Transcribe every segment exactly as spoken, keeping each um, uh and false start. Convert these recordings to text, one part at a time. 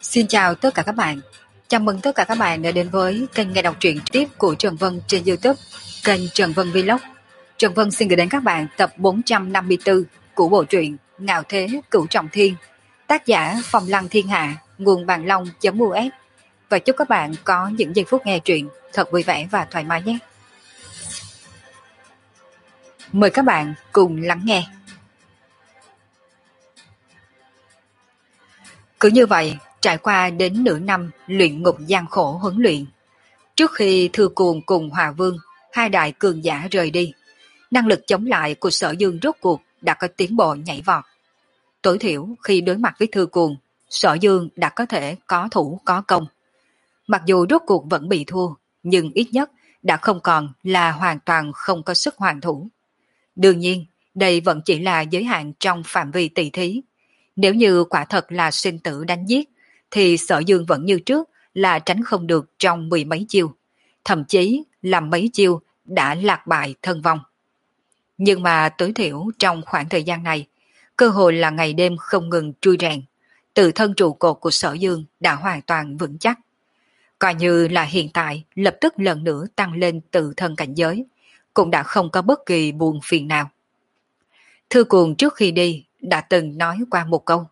Xin chào tất cả các bạn. Chào mừng tất cả các bạn đã đến với kênh nghe đọc truyện trực tiếp của Trần Vân trên YouTube, kênh Trần Vân Vlog. Trần Vân xin gửi đến các bạn tập bốn trăm năm mươi tư của bộ truyện Ngạo Thế Cửu Trọng Thiên, tác giả Phong Lăng Thiên Hạ, nguồn bàn long.us. Và chúc các bạn có những giây phút nghe truyện thật vui vẻ và thoải mái nhé. Mời các bạn cùng lắng nghe. Cứ như vậy, trải qua đến nửa năm luyện ngục gian khổ huấn luyện, trước khi Thư Cuồng cùng Hòa Vương, hai đại cường giả rời đi, năng lực chống lại của Sở Dương rốt cuộc đã có tiến bộ nhảy vọt. Tối thiểu khi đối mặt với Thư Cuồng, Sở Dương đã có thể có thủ có công. Mặc dù rốt cuộc vẫn bị thua, nhưng ít nhất đã không còn là hoàn toàn không có sức hoàn thủ. Đương nhiên, đây vẫn chỉ là giới hạn trong phạm vi tỷ thí. Nếu như quả thật là sinh tử đánh giết, thì Sở Dương vẫn như trước là tránh không được trong mười mấy chiêu, thậm chí là mấy chiêu đã lạc bại thân vong. Nhưng mà tối thiểu trong khoảng thời gian này, cơ hội là ngày đêm không ngừng trui rèn, tự thân trụ cột của Sở Dương đã hoàn toàn vững chắc. Coi như là hiện tại lập tức lần nữa tăng lên tự thân cảnh giới, cũng đã không có bất kỳ buồn phiền nào. Thư Cuồng trước khi đi đã từng nói qua một câu: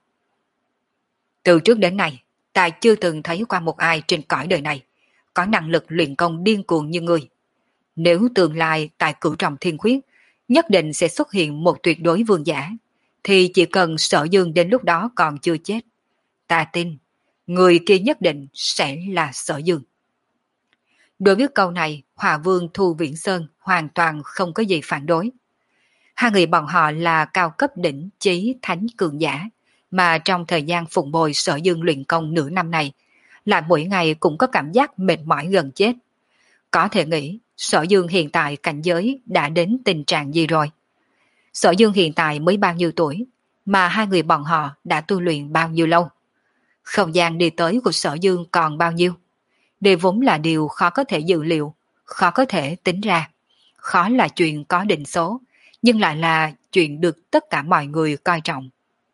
từ trước đến nay, ta chưa từng thấy qua một ai trên cõi đời này có năng lực luyện công điên cuồng như ngươi. Nếu tương lai tại Cửu Trọng Thiên Khuyết nhất định sẽ xuất hiện một tuyệt đối vương giả, thì chỉ cần Sở Dương đến lúc đó còn chưa chết, ta tin người kia nhất định sẽ là Sở Dương. Đối với câu này, Hòa Vương Thu Viễn Sơn hoàn toàn không có gì phản đối. Hai người bọn họ là cao cấp đỉnh chí thánh cường giả, mà trong thời gian phụng bồi Sở Dương luyện công nửa năm này, lại mỗi ngày cũng có cảm giác mệt mỏi gần chết. Có thể nghĩ Sở Dương hiện tại cảnh giới đã đến tình trạng gì rồi. Sở Dương hiện tại mới bao nhiêu tuổi, mà hai người bọn họ đã tu luyện bao nhiêu lâu. Không gian đi tới của Sở Dương còn bao nhiêu. Đây vốn là điều khó có thể dự liệu, khó có thể tính ra. Khó là chuyện có định số, nhưng lại là chuyện được tất cả mọi người coi trọng.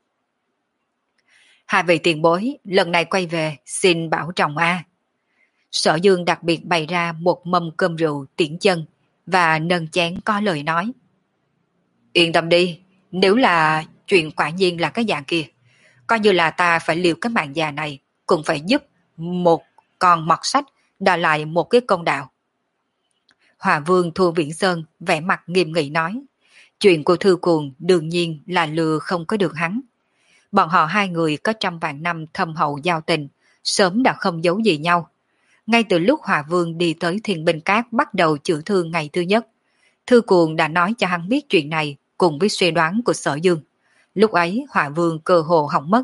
Hai vị tiền bối lần này quay về xin bảo trọng a. Sở Dương đặc biệt bày ra một mâm cơm rượu tiễn chân và nâng chén có lời nói: yên tâm đi, nếu là chuyện quả nhiên là cái dạng kia, coi như là ta phải liều cái mạng già này cũng phải giúp một con mọt sách đòi lại một cái công đạo. Hòa Vương Thu Viễn Sơn vẻ mặt nghiêm nghị nói: chuyện của Thư Cuồng đương nhiên là lừa không có được hắn. Bọn họ hai người có trăm vạn năm thâm hậu giao tình, sớm đã không giấu gì nhau. Ngay từ lúc Hòa Vương đi tới Thiên Binh Cát bắt đầu chữa thương ngày thứ nhất, Thư Cuồng đã nói cho hắn biết chuyện này cùng với suy đoán của Sở Dương. Lúc ấy Hòa Vương cơ hồ hỏng mất.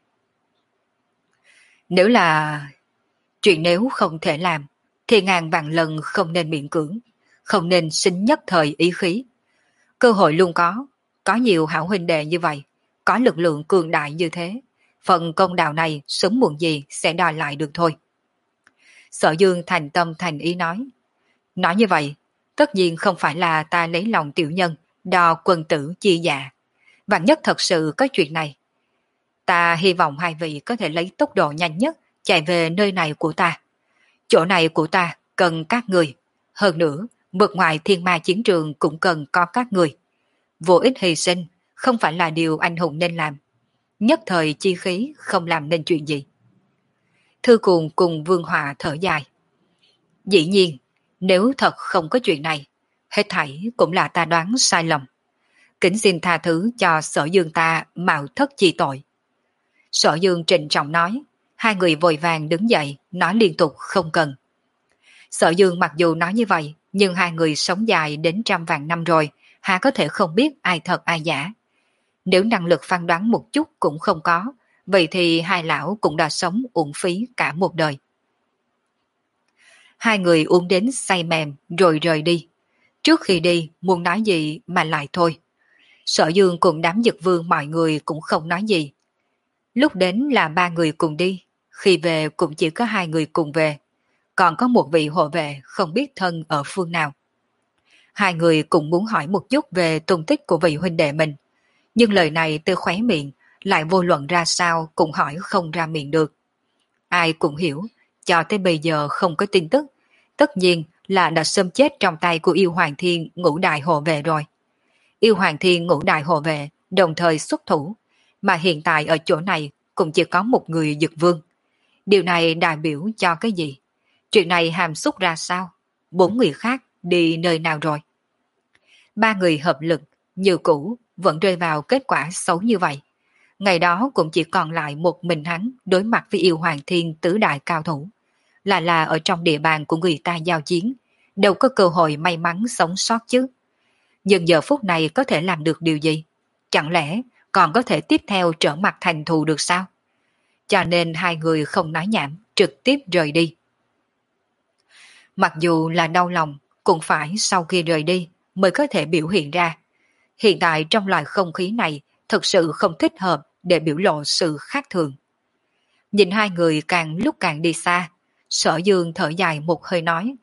Nếu là chuyện nếu không thể làm, thì ngàn vạn lần không nên miễn cưỡng, không nên sinh nhất thời ý khí. Cơ hội luôn có, có nhiều hảo huynh đệ như vậy, có lực lượng cường đại như thế, phần công đạo này sớm muộn gì sẽ đòi lại được thôi. Sở Dương thành tâm thành ý nói: nói như vậy, tất nhiên không phải là ta lấy lòng tiểu nhân, đo quân tử chi dạ. Vạn nhất thật sự có chuyện này, ta hy vọng hai vị có thể lấy tốc độ nhanh nhất chạy về nơi này của ta. Chỗ này của ta cần các người, hơn nữa, vượt ngoài thiên ma chiến trường cũng cần có các người. Vô ích hy sinh không phải là điều anh hùng nên làm. Nhất thời chi khí không làm nên chuyện gì. Thư Cuồng cùng Vương Họa thở dài: dĩ nhiên, nếu thật không có chuyện này, hết thảy cũng là ta đoán sai lầm. Kính xin tha thứ cho Sở Dương ta mạo thất chi tội. Sở Dương trịnh trọng nói. Hai người vội vàng đứng dậy nói liên tục không cần. Sở Dương mặc dù nói như vậy, nhưng hai người sống dài đến trăm vạn năm rồi, há có thể không biết ai thật ai giả. Nếu năng lực phán đoán một chút cũng không có, vậy thì hai lão cũng đã sống uổng phí cả một đời. Hai người uống đến say mềm rồi rời đi. Trước khi đi muốn nói gì mà lại thôi. Sở Dương cùng đám Dực Vương mọi người cũng không nói gì. Lúc đến là ba người cùng đi, khi về cũng chỉ có hai người cùng về. Còn có một vị hộ vệ không biết thân ở phương nào. Hai người cũng muốn hỏi một chút về tung tích của vị huynh đệ mình, nhưng lời này từ khóe miệng lại vô luận ra sao cũng hỏi không ra miệng được. ai cũng hiểu, cho tới bây giờ không có tin tức, tất nhiên là đã sớm chết trong tay của yêu hoàng thiên ngũ đại hộ vệ rồi. Yêu hoàng thiên ngũ đại hộ vệ đồng thời xuất thủ, mà hiện tại ở chỗ này cũng chỉ có một người Dực Vương. Điều này đại biểu cho cái gì? Chuyện này hàm xúc ra sao? Bốn người khác đi nơi nào rồi? Ba người hợp lực, như cũ, vẫn rơi vào kết quả xấu như vậy. Ngày đó cũng chỉ còn lại một mình hắn đối mặt với yêu hoàng thiên tứ đại cao thủ. Là là ở trong địa bàn của người ta giao chiến, đâu có cơ hội may mắn sống sót chứ. Nhưng giờ phút này có thể làm được điều gì? Chẳng lẽ còn có thể tiếp theo trở mặt thành thù được sao? Cho nên hai người không nói nhảm, trực tiếp rời đi. Mặc dù là đau lòng, cũng phải sau khi rời đi mới có thể biểu hiện ra. Hiện tại trong loại không khí này thực sự không thích hợp để biểu lộ sự khác thường. Nhìn hai người càng lúc càng đi xa, Sở Dương thở dài một hơi nói.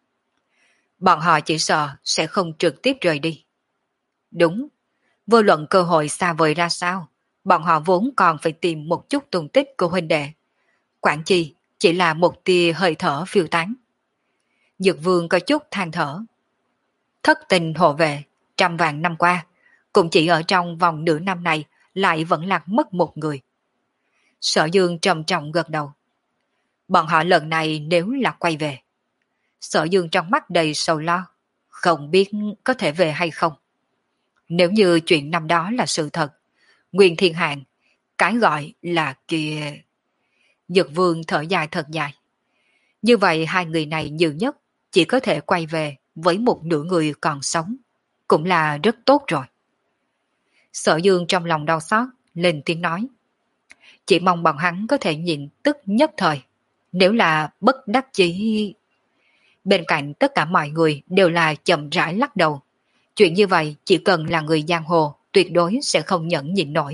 Bọn họ chỉ sợ sẽ không trực tiếp rời đi. Đúng, vô luận cơ hội xa vời ra sao, bọn họ vốn còn phải tìm một chút tung tích của huynh đệ. Quản chi chỉ là một tia hơi thở phiêu tán. Dược Vương có chút than thở. Thất tình hộ vệ, trăm vạn năm qua, cũng chỉ ở trong vòng nửa năm này lại vẫn lạc mất một người. Sở Dương trầm trọng gật đầu. Bọn họ lần này nếu là quay về. Sở Dương trong mắt đầy sầu lo, không biết có thể về hay không. Nếu như chuyện năm đó là sự thật, Nguyên Thiên Hạn, cái gọi là kia... Dược Vương thở dài thật dài. Như vậy hai người này nhiều nhất chỉ có thể quay về với một nửa người còn sống, cũng là rất tốt rồi. Sở Dương trong lòng đau xót, lên tiếng nói. Chỉ mong bọn hắn có thể nhịn tức nhất thời, nếu là bất đắc chí... Bên cạnh tất cả mọi người đều là chậm rãi lắc đầu. Chuyện như vậy chỉ cần là người giang hồ tuyệt đối sẽ không nhẫn nhịn nổi.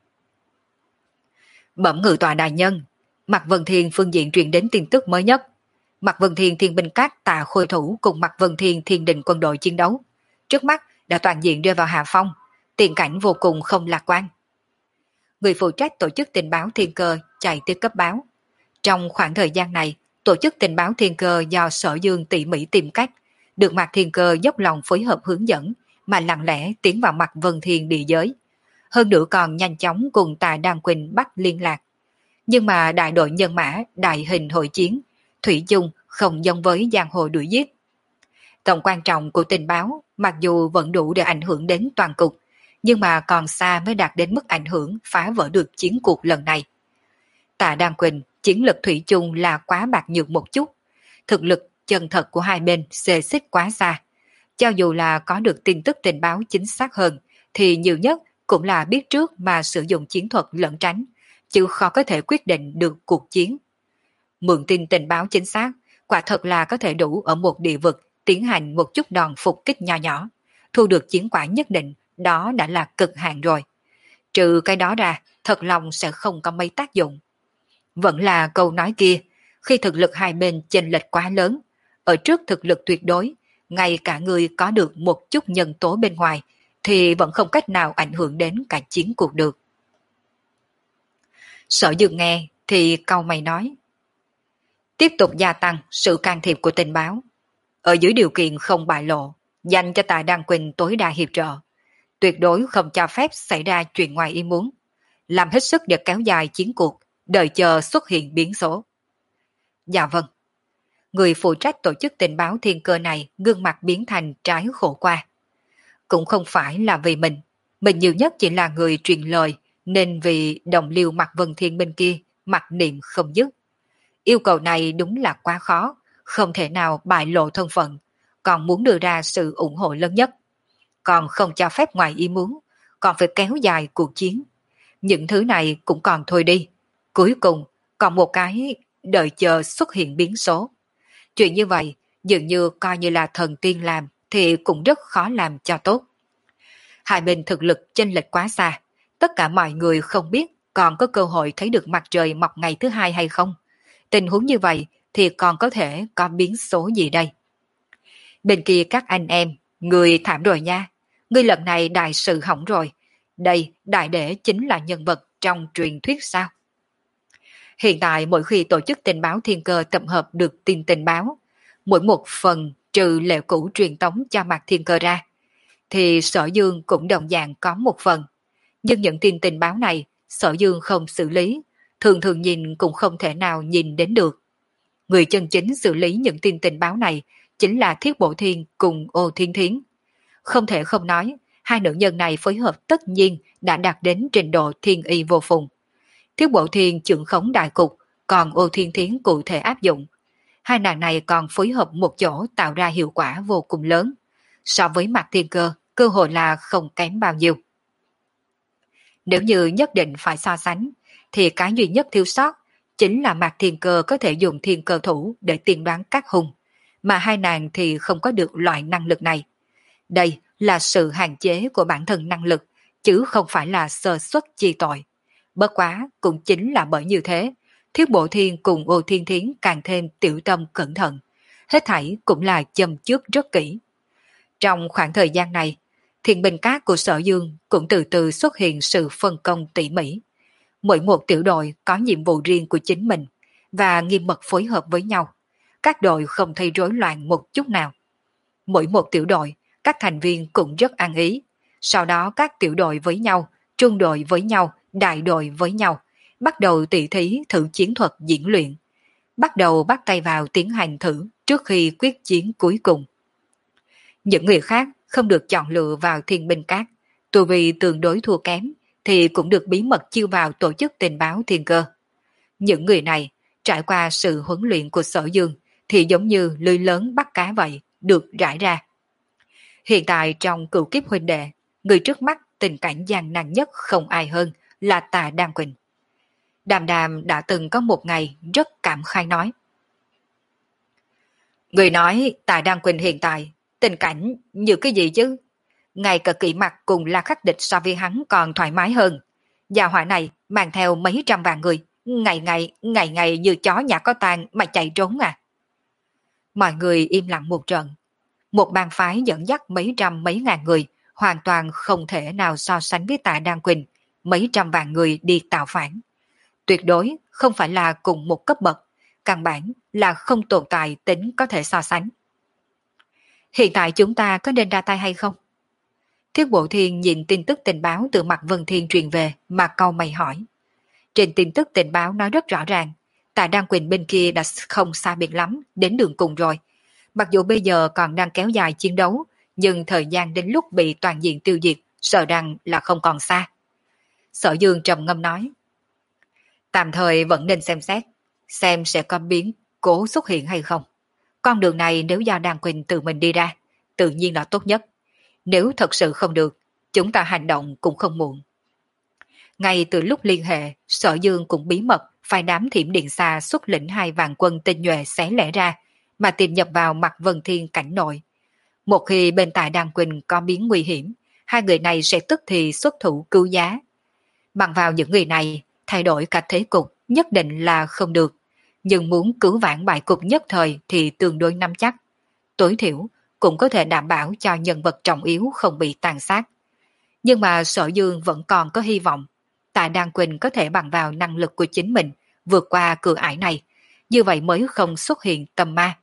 Bẩm ngự tòa đại nhân, Mạc Vân Thiên phương diện truyền đến tin tức mới nhất. Mạc Vân Thiên thiên binh các tà khôi thủ cùng Mạc Vân Thiên thiên đình quân đội chiến đấu. Trước mắt đã toàn diện rơi vào hạ phong, tiền cảnh vô cùng không lạc quan. Người phụ trách tổ chức tình báo thiên cơ chạy tới cấp báo. Trong khoảng thời gian này, tổ chức tình báo thiên cơ do Sở Dương tỉ mỉ tìm cách, được Mạc Thiên Cơ dốc lòng phối hợp hướng dẫn, mà lặng lẽ tiến vào Mạc Vân Thiên địa giới. Hơn nữa còn nhanh chóng cùng Tà Đan Quỳnh bắt liên lạc. Nhưng mà đại đội nhân mã, đại hình hội chiến, thủy chung không giống với giang hồ đuổi giết. Tầm quan trọng của tình báo mặc dù vẫn đủ để ảnh hưởng đến toàn cục, nhưng mà còn xa mới đạt đến mức ảnh hưởng phá vỡ được chiến cuộc lần này. Tà Đan Quỳnh chiến lực thủy chung là quá bạc nhược một chút, thực lực chân thật của hai bên xê xích quá xa. Cho dù là có được tin tức tình báo chính xác hơn, thì nhiều nhất cũng là biết trước mà sử dụng chiến thuật lẩn tránh, chứ khó có thể quyết định được cuộc chiến. Mượn tin tình báo chính xác, quả thật là có thể đủ ở một địa vực tiến hành một chút đòn phục kích nhỏ nhỏ, thu được chiến quả nhất định, đó đã là cực hạn rồi. Trừ cái đó ra, thật lòng sẽ không có mấy tác dụng. Vẫn là câu nói kia, khi thực lực hai bên chênh lệch quá lớn, ở trước thực lực tuyệt đối, ngay cả người có được một chút nhân tố bên ngoài, thì vẫn không cách nào ảnh hưởng đến cả chiến cuộc được. Sở Dương nghe thì cau mày nói. Tiếp tục gia tăng sự can thiệp của tình báo. Ở dưới điều kiện không bại lộ, dành cho Tài Đan Quỳnh tối đa hiệp trợ. Tuyệt đối không cho phép xảy ra chuyện ngoài ý muốn. Làm hết sức để kéo dài chiến cuộc, đợi chờ xuất hiện biến số. Dạ vâng. Người phụ trách tổ chức tình báo thiên cơ này gương mặt biến thành trái khổ qua. Cũng không phải là vì mình, mình nhiều nhất chỉ là người truyền lời, nên vì đồng liêu Mạc Vân Thiên bên kia mặc niệm không dứt. Yêu cầu này đúng là quá khó, không thể nào bại lộ thân phận, còn muốn đưa ra sự ủng hộ lớn nhất. Còn không cho phép ngoài ý muốn, còn phải kéo dài cuộc chiến. Những thứ này cũng còn thôi đi. Cuối cùng, còn một cái đợi chờ xuất hiện biến số. Chuyện như vậy, dường như coi như là thần tiên làm thì cũng rất khó làm cho tốt. Hai bên thực lực chênh lệch quá xa, tất cả mọi người không biết còn có cơ hội thấy được mặt trời mọc ngày thứ hai hay không. Tình huống như vậy thì còn có thể có biến số gì đây? Bên kia các anh em, người thảm rồi nha, người lần này đại sự hỏng rồi. Đây đại đệ chính là nhân vật trong truyền thuyết sao? Hiện tại mỗi khi tổ chức tình báo thiên cơ tập hợp được tin tình báo, mỗi một phần trừ lệ cũ truyền tống cho Mạc Thiên Cơ ra, thì Sở Dương cũng đồng dạng có một phần. Nhưng những tin tình báo này, Sở Dương không xử lý, thường thường nhìn cũng không thể nào nhìn đến được. Người chân chính xử lý những tin tình báo này chính là Thiết Bộ Thiên cùng Ô Thiên Thiến. Không thể không nói, hai nữ nhân này phối hợp tất nhiên đã đạt đến trình độ thiên y vô phùng. Thiết Bộ Thiên trưởng khống đại cục, còn Ô Thiên Thiến cụ thể áp dụng. Hai nàng này còn phối hợp một chỗ tạo ra hiệu quả vô cùng lớn. So với Mạc Thiên Cơ, cơ hội là không kém bao nhiêu. Nếu như nhất định phải so sánh, thì cái duy nhất thiếu sót chính là Mạc Thiên Cơ có thể dùng thiên cơ thủ để tiên đoán các hung, mà hai nàng thì không có được loại năng lực này. Đây là sự hạn chế của bản thân năng lực, chứ không phải là sơ suất chi tội. Bất quá cũng chính là bởi như thế, Thiết Bộ Thiên cùng Ô Thiên Thiến càng thêm tiểu tâm cẩn thận, hết thảy cũng là châm trước rất kỹ. Trong khoảng thời gian này, Thiên binh cát của Sở Dương cũng từ từ xuất hiện sự phân công tỉ mỉ. Mỗi một tiểu đội có nhiệm vụ riêng của chính mình và nghiêm mật phối hợp với nhau. Các đội không thấy rối loạn một chút nào. Mỗi một tiểu đội, các thành viên cũng rất ăn ý. Sau đó các tiểu đội với nhau, trung đội với nhau, đại đội với nhau, bắt đầu tỉ thí thử chiến thuật diễn luyện. Bắt đầu bắt tay vào tiến hành thử trước khi quyết chiến cuối cùng. Những người khác không được chọn lựa vào thiên binh cát, tu vì tương đối thua kém, thì cũng được bí mật chiêu vào tổ chức tình báo thiên cơ. Những người này, trải qua sự huấn luyện của Sở Dương, thì giống như lưới lớn bắt cá vậy, được rải ra. Hiện tại trong cựu kiếp huynh đệ, người trước mắt tình cảnh gian nan nhất không ai hơn là Tà Đan Quỳnh. Đàm Đàm đã từng có một ngày rất cảm khai nói. Người nói Tà Đan Quỳnh hiện tại, tình cảnh như cái gì chứ? Ngay cả kỵ mặt cùng La Khắc Địch so với hắn còn thoải mái hơn. Gia hỏa này mang theo mấy trăm vạn người, ngày ngày, ngày ngày như chó nhà có tang mà chạy trốn à. Mọi người im lặng một trận. Một bang phái dẫn dắt mấy trăm mấy ngàn người, hoàn toàn không thể nào so sánh với Tạ Đan Quỳnh, mấy trăm vạn người đi tạo phản. Tuyệt đối không phải là cùng một cấp bậc, căn bản là không tồn tại tính có thể so sánh. Hiện tại chúng ta có nên ra tay hay không? Thiết Bộ Thiên nhìn tin tức tình báo từ mặt Vân Thiên truyền về mà cau mày hỏi. Trên tin tức tình báo nói rất rõ ràng, Tạ Đan Quỳnh bên kia đã không xa biệt lắm, đến đường cùng rồi. Mặc dù bây giờ còn đang kéo dài chiến đấu, nhưng thời gian đến lúc bị toàn diện tiêu diệt, sợ rằng là không còn xa. Sở Dương trầm ngâm nói. Tạm thời vẫn nên xem xét, xem sẽ có biến cố xuất hiện hay không. Con đường này nếu do Đan Quỳnh tự mình đi ra, tự nhiên là tốt nhất. Nếu thật sự không được, chúng ta hành động cũng không muộn. Ngay từ lúc liên hệ, Sở Dương cũng bí mật phải đám Thiểm Điện Xa xuất lĩnh hai vạn quân tinh nhuệ xé lẻ ra, mà tìm nhập vào mặt Vân Thiên cảnh nội. Một khi bên tại Đan Quỳnh có biến nguy hiểm, hai người này sẽ tức thì xuất thủ cứu giá. Bằng vào những người này, thay đổi cả thế cục nhất định là không được, nhưng muốn cứu vãn bại cục nhất thời thì tương đối nắm chắc. Tối thiểu cũng có thể đảm bảo cho nhân vật trọng yếu không bị tàn sát. Nhưng mà Sở Dương vẫn còn có hy vọng. Tạ Đan Quỳnh có thể bằng vào năng lực của chính mình vượt qua cửa ải này, như vậy mới không xuất hiện tâm ma.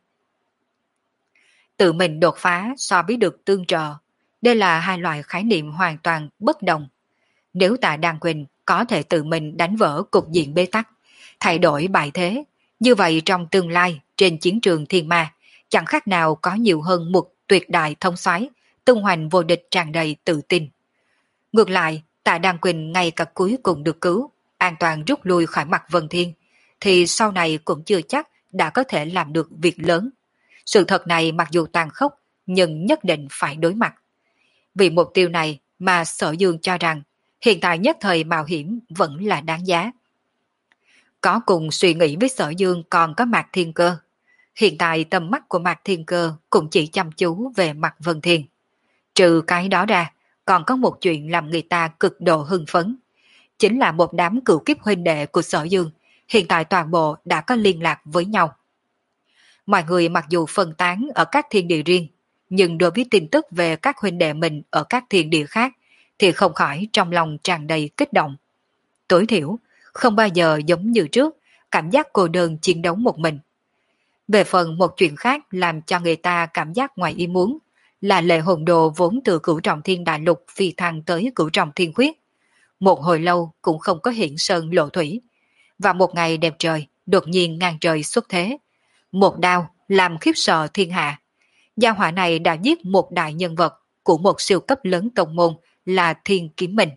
Tự mình đột phá so với được tương trợ, đây là hai loại khái niệm hoàn toàn bất đồng. Nếu Tạ Đan Quỳnh có thể tự mình đánh vỡ cục diện bế tắc, thay đổi bại thế, như vậy trong tương lai trên chiến trường thiên ma, chẳng khác nào có nhiều hơn một tuyệt đại thông soái, tung hoành vô địch tràn đầy tự tin. Ngược lại, Tạ Đan Quỳnh ngay cả cuối cùng được cứu, an toàn rút lui khỏi mặt Vân Thiên, thì sau này cũng chưa chắc đã có thể làm được việc lớn. Sự thật này mặc dù tàn khốc, nhưng nhất định phải đối mặt. Vì mục tiêu này mà Sở Dương cho rằng, hiện tại nhất thời mạo hiểm vẫn là đáng giá. Có cùng suy nghĩ với Sở Dương còn có Mạc Thiên Cơ. Hiện tại tầm mắt của Mạc Thiên Cơ cũng chỉ chăm chú về mặt Vân Thiên. Trừ cái đó ra, còn có một chuyện làm người ta cực độ hưng phấn. Chính là một đám cựu kiếp huynh đệ của Sở Dương, hiện tại toàn bộ đã có liên lạc với nhau. Mọi người mặc dù phân tán ở các thiên địa riêng, nhưng đối với tin tức về các huynh đệ mình ở các thiên địa khác, thì không khỏi trong lòng tràn đầy kích động. Tối thiểu, không bao giờ giống như trước, cảm giác cô đơn chiến đấu một mình. Về phần một chuyện khác làm cho người ta cảm giác ngoài ý muốn là Lệ Hồn Đồ vốn từ Cửu Trọng Thiên Đại Lục phi thăng tới Cửu Trọng Thiên Khuyết. Một hồi lâu cũng không có hiện sơn lộ thủy. Và một ngày đẹp trời, đột nhiên ngang trời xuất thế. Một đao làm khiếp sợ thiên hạ. Gia hỏa này đã giết một đại nhân vật của một siêu cấp lớn tông môn là Thiên Kiếm Minh.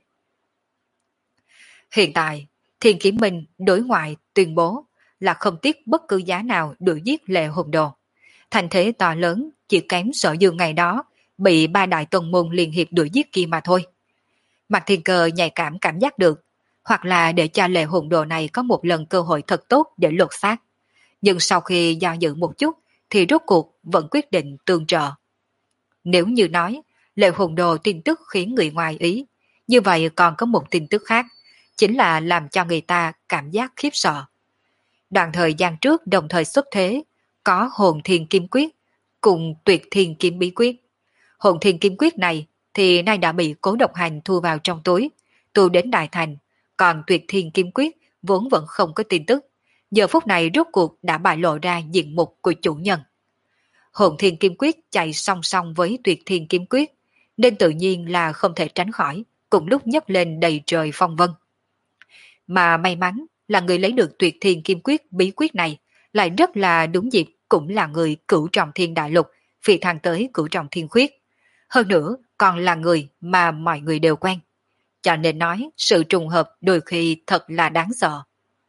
Hiện tại, Thiên Kiếm Minh đối ngoại tuyên bố là không tiếc bất cứ giá nào đuổi giết Lệ Hồn Đồ. Thành thế to lớn chỉ kém Sở Dương ngày đó bị ba đại tông môn liên hiệp đuổi giết kia mà thôi. Mạc Thiên Cơ nhạy cảm cảm giác được, hoặc là để cho Lệ Hồn Đồ này có một lần cơ hội thật tốt để lột xác. Nhưng sau khi do dự một chút thì rốt cuộc vẫn quyết định tương trợ. Nếu như nói Lệ Hồn Đồ tin tức khiến người ngoài ý, như vậy còn có một tin tức khác, chính là làm cho người ta cảm giác khiếp sợ. Đoạn thời gian trước đồng thời xuất thế, có Hồn Thiên Kim Quyết cùng Tuyệt Thiên Kiếm Bí Quyết. Hồn Thiên Kim Quyết này thì nay đã bị Cố Độc Hành thu vào trong túi, tu đến đại thành, còn Tuyệt Thiên Kim Quyết vốn vẫn không có tin tức. Giờ phút này rốt cuộc đã bại lộ ra diện mục của chủ nhân. Hồn Thiên Kim Quyết chạy song song với Tuyệt Thiên Kim Quyết, nên tự nhiên là không thể tránh khỏi, cùng lúc nhấc lên đầy trời phong vân. Mà may mắn là người lấy được Tuyệt Thiên Kim Quyết bí quyết này, lại rất là đúng dịp cũng là người Cửu Trọng Thiên Đại Lục, phi thăng tới Cửu Trọng Thiên Khuyết. Hơn nữa còn là người mà mọi người đều quen. Cho nên nói sự trùng hợp đôi khi thật là đáng sợ.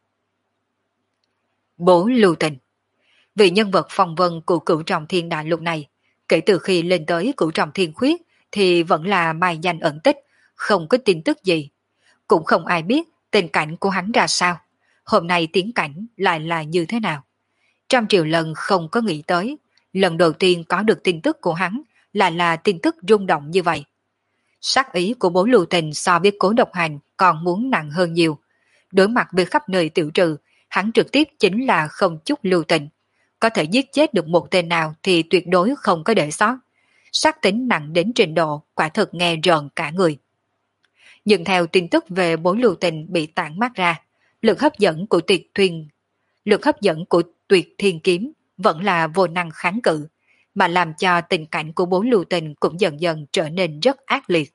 Bố Lưu Tình, vị nhân vật phong vân của Cửu Trọng Thiên Đại Lục này, kể từ khi lên tới Cửu Trọng Thiên Khuyết thì vẫn là mai danh ẩn tích, không có tin tức gì. Cũng không ai biết tình cảnh của hắn ra sao, hôm nay tiến cảnh lại là như thế nào. Trăm triệu lần không có nghĩ tới, lần đầu tiên có được tin tức của hắn lại là tin tức rung động như vậy. Sát ý của Bố Lưu Tình so với Cố Độc Hành còn muốn nặng hơn nhiều. Đối mặt với khắp nơi tiểu trừ, hắn trực tiếp chính là không chút lưu tình. Có thể giết chết được một tên nào thì tuyệt đối không có để sót. Sát tính nặng đến trình độ quả thực nghe rợn cả người. Nhưng theo tin tức về Bố Lưu Tình bị tản mát ra, lực hấp dẫn của tuyệt thuyền, lực hấp dẫn của Tuyệt Thiên Kiếm vẫn là vô năng kháng cự, mà làm cho tình cảnh của Bố Lưu Tình cũng dần dần trở nên rất ác liệt.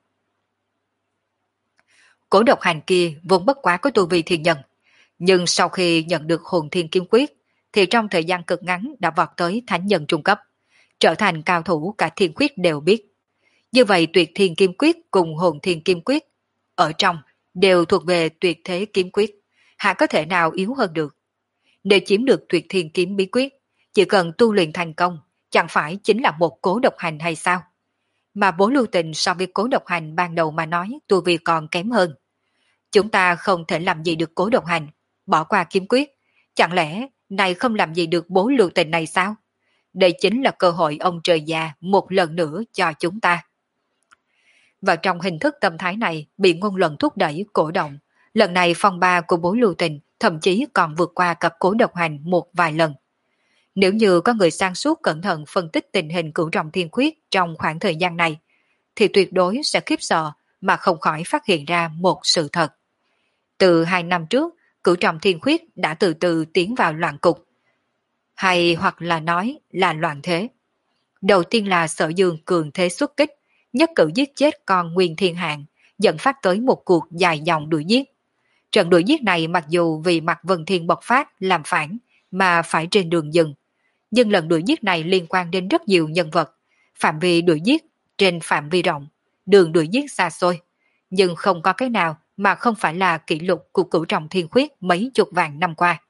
Cố Độc Hành kia vốn bất quá có tu vi thiên nhân, nhưng sau khi nhận được Hồn Thiên Kiếm Quyết thì trong thời gian cực ngắn đã vọt tới thánh nhân trung cấp, trở thành cao thủ cả thiên khuyết đều biết. Như vậy Tuyệt Thiên Kiếm Quyết cùng Hồn Thiên Kiếm Quyết ở trong đều thuộc về tuyệt thế kiếm quyết, hạ có thể nào yếu hơn được. Để chiếm được Tuyệt Thiên Kiếm bí quyết, chỉ cần tu luyện thành công, chẳng phải chính là một Cố Độc Hành hay sao? Mà Bố Lưu Tình so với Cố Độc Hành ban đầu mà nói tu vi còn kém hơn. Chúng ta không thể làm gì được Cố Độc Hành, bỏ qua kiếm quyết, chẳng lẽ này không làm gì được Bố Lưu Tình này sao? Đây chính là cơ hội ông trời già một lần nữa cho chúng ta. Và trong hình thức tâm thái này bị ngôn luận thúc đẩy cổ động, lần này phong ba của Bố Lưu Tình thậm chí còn vượt qua cặp Cố Độc Hành một vài lần. Nếu như có người sáng suốt cẩn thận phân tích tình hình Cửu Trọng Thiên Khuyết trong khoảng thời gian này, thì tuyệt đối sẽ khiếp sợ mà không khỏi phát hiện ra một sự thật. Từ hai năm trước, Cửu Trọng Thiên Khuyết đã từ từ tiến vào loạn cục, hay hoặc là nói là loạn thế. Đầu tiên là Sở Dương cường thế xuất kích, nhất cử giết chết con Nguyên Thiên Hạng, dẫn phát tới một cuộc dài dòng đuổi giết. Trận đuổi giết này mặc dù vì Mạc Vân Thiên bộc phát làm phản mà phải trên đường dừng, nhưng lần đuổi giết này liên quan đến rất nhiều nhân vật, phạm vi đuổi giết trên phạm vi rộng, đường đuổi giết xa xôi, nhưng không có cái nào mà không phải là kỷ lục của Cửu Trọng Thiên Khuyết mấy chục vạn năm qua.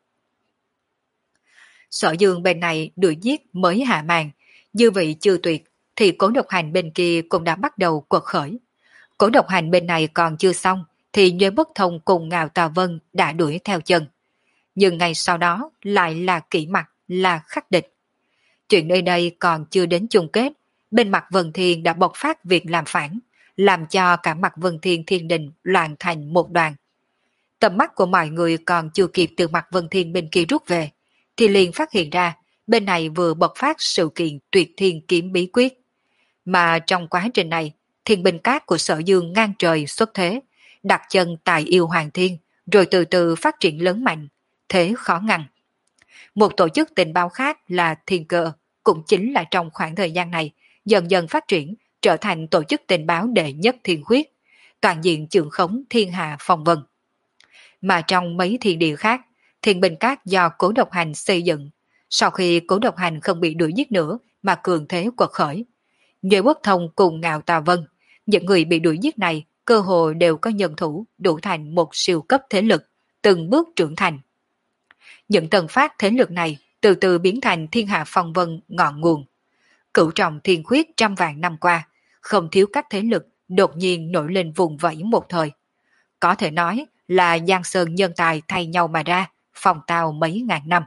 Sở Dương bên này đuổi giết mới hạ màn, dư vị chưa tuyệt thì Cố Độc Hành bên kia cũng đã bắt đầu quật khởi. Cố Độc Hành bên này còn chưa xong thì Nhuế Bất Thông cùng Ngạo Tà Vân đã đuổi theo chân. Nhưng ngay sau đó lại là kỷ mặt, là khắc địch. Chuyện nơi đây còn chưa đến chung kết, bên Mạc Vân Thiên đã bộc phát việc làm phản, làm cho cả Mạc Vân Thiên Thiên Đình loạn thành một đoàn. Tầm mắt của mọi người còn chưa kịp từ Mạc Vân Thiên bên kia rút về, thì liền phát hiện ra bên này vừa bộc phát sự kiện Tuyệt Thiên Kiếm bí quyết. Mà trong quá trình này, Thiên Binh Cát của Sở Dương ngang trời xuất thế, đặt chân tại Yêu Hoàng Thiên, rồi từ từ phát triển lớn mạnh, thế khó ngăn. Một tổ chức tình báo khác là Thiên Cơ, cũng chính là trong khoảng thời gian này, dần dần phát triển, trở thành tổ chức tình báo đệ nhất thiên khuyết, toàn diện trưởng khống thiên hạ phong vân. Mà trong mấy thiên địa khác, Thiên Bình Các do Cố Độc Hành xây dựng, sau khi Cố Độc Hành không bị đuổi giết nữa mà cường thế quật khởi. Nhuệ Quốc Thông cùng Ngạo Tà Vân, những người bị đuổi giết này cơ hồ đều có nhân thủ đủ thành một siêu cấp thế lực, từng bước trưởng thành. Những tầng phát thế lực này từ từ biến thành thiên hạ phong vân ngọn nguồn. Cửu trọng thiên khuyết trăm vạn năm qua, không thiếu các thế lực đột nhiên nổi lên vùng vẫy một thời. Có thể nói là giang sơn nhân tài thay nhau mà ra, phong tao mấy ngàn năm.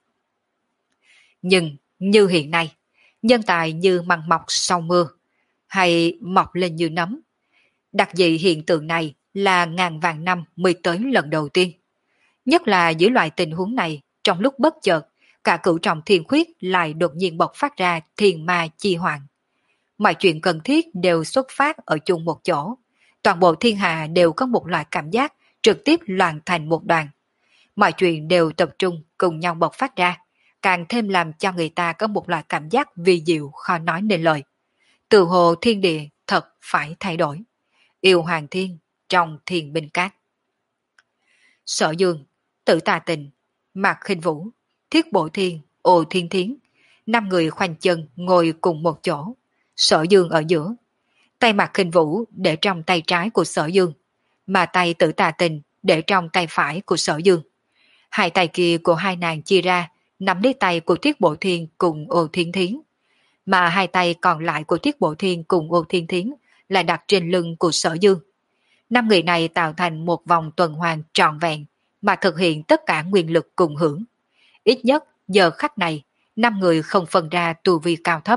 Nhưng như hiện nay, nhân tài như măng mọc sau mưa, hay mọc lên như nấm. Đặc dị hiện tượng này là ngàn vạn năm mới tới lần đầu tiên. Nhất là dưới loại tình huống này, trong lúc bất chợt, cả cửu trọng thiên khuyết lại đột nhiên bộc phát ra thiên ma chi hoạn. Mọi chuyện cần thiết đều xuất phát ở chung một chỗ. Toàn bộ thiên hạ đều có một loại cảm giác trực tiếp loạn thành một đoàn. Mọi chuyện đều tập trung cùng nhau bộc phát ra, càng thêm làm cho người ta có một loại cảm giác vi diệu khó nói nên lời. Từ hồ thiên địa thật phải thay đổi. Yêu Hoàng Thiên trong Thiên Bình Các. Sở Dương, Tử Tà Tình, Mạc Khinh Vũ, Thiết Bộ Thiên, Ô Thiên Thiến, năm người khoanh chân ngồi cùng một chỗ. Sở Dương ở giữa, tay Mạc Khinh Vũ để trong tay trái của Sở Dương, mà tay Tử Tà Tình để trong tay phải của Sở Dương. Hai tay kia của hai nàng chia ra, nắm lấy tay của Thiết Bộ Thiên cùng Ô Thiên Thiến, mà hai tay còn lại của Thiết Bộ Thiên cùng Ô Thiên Thiến là đặt trên lưng của Sở Dương. Năm người này tạo thành một vòng tuần hoàn trọn vẹn mà thực hiện tất cả nguyên lực cùng hưởng. Ít nhất giờ khắc này, năm người không phân ra tu vi cao thấp.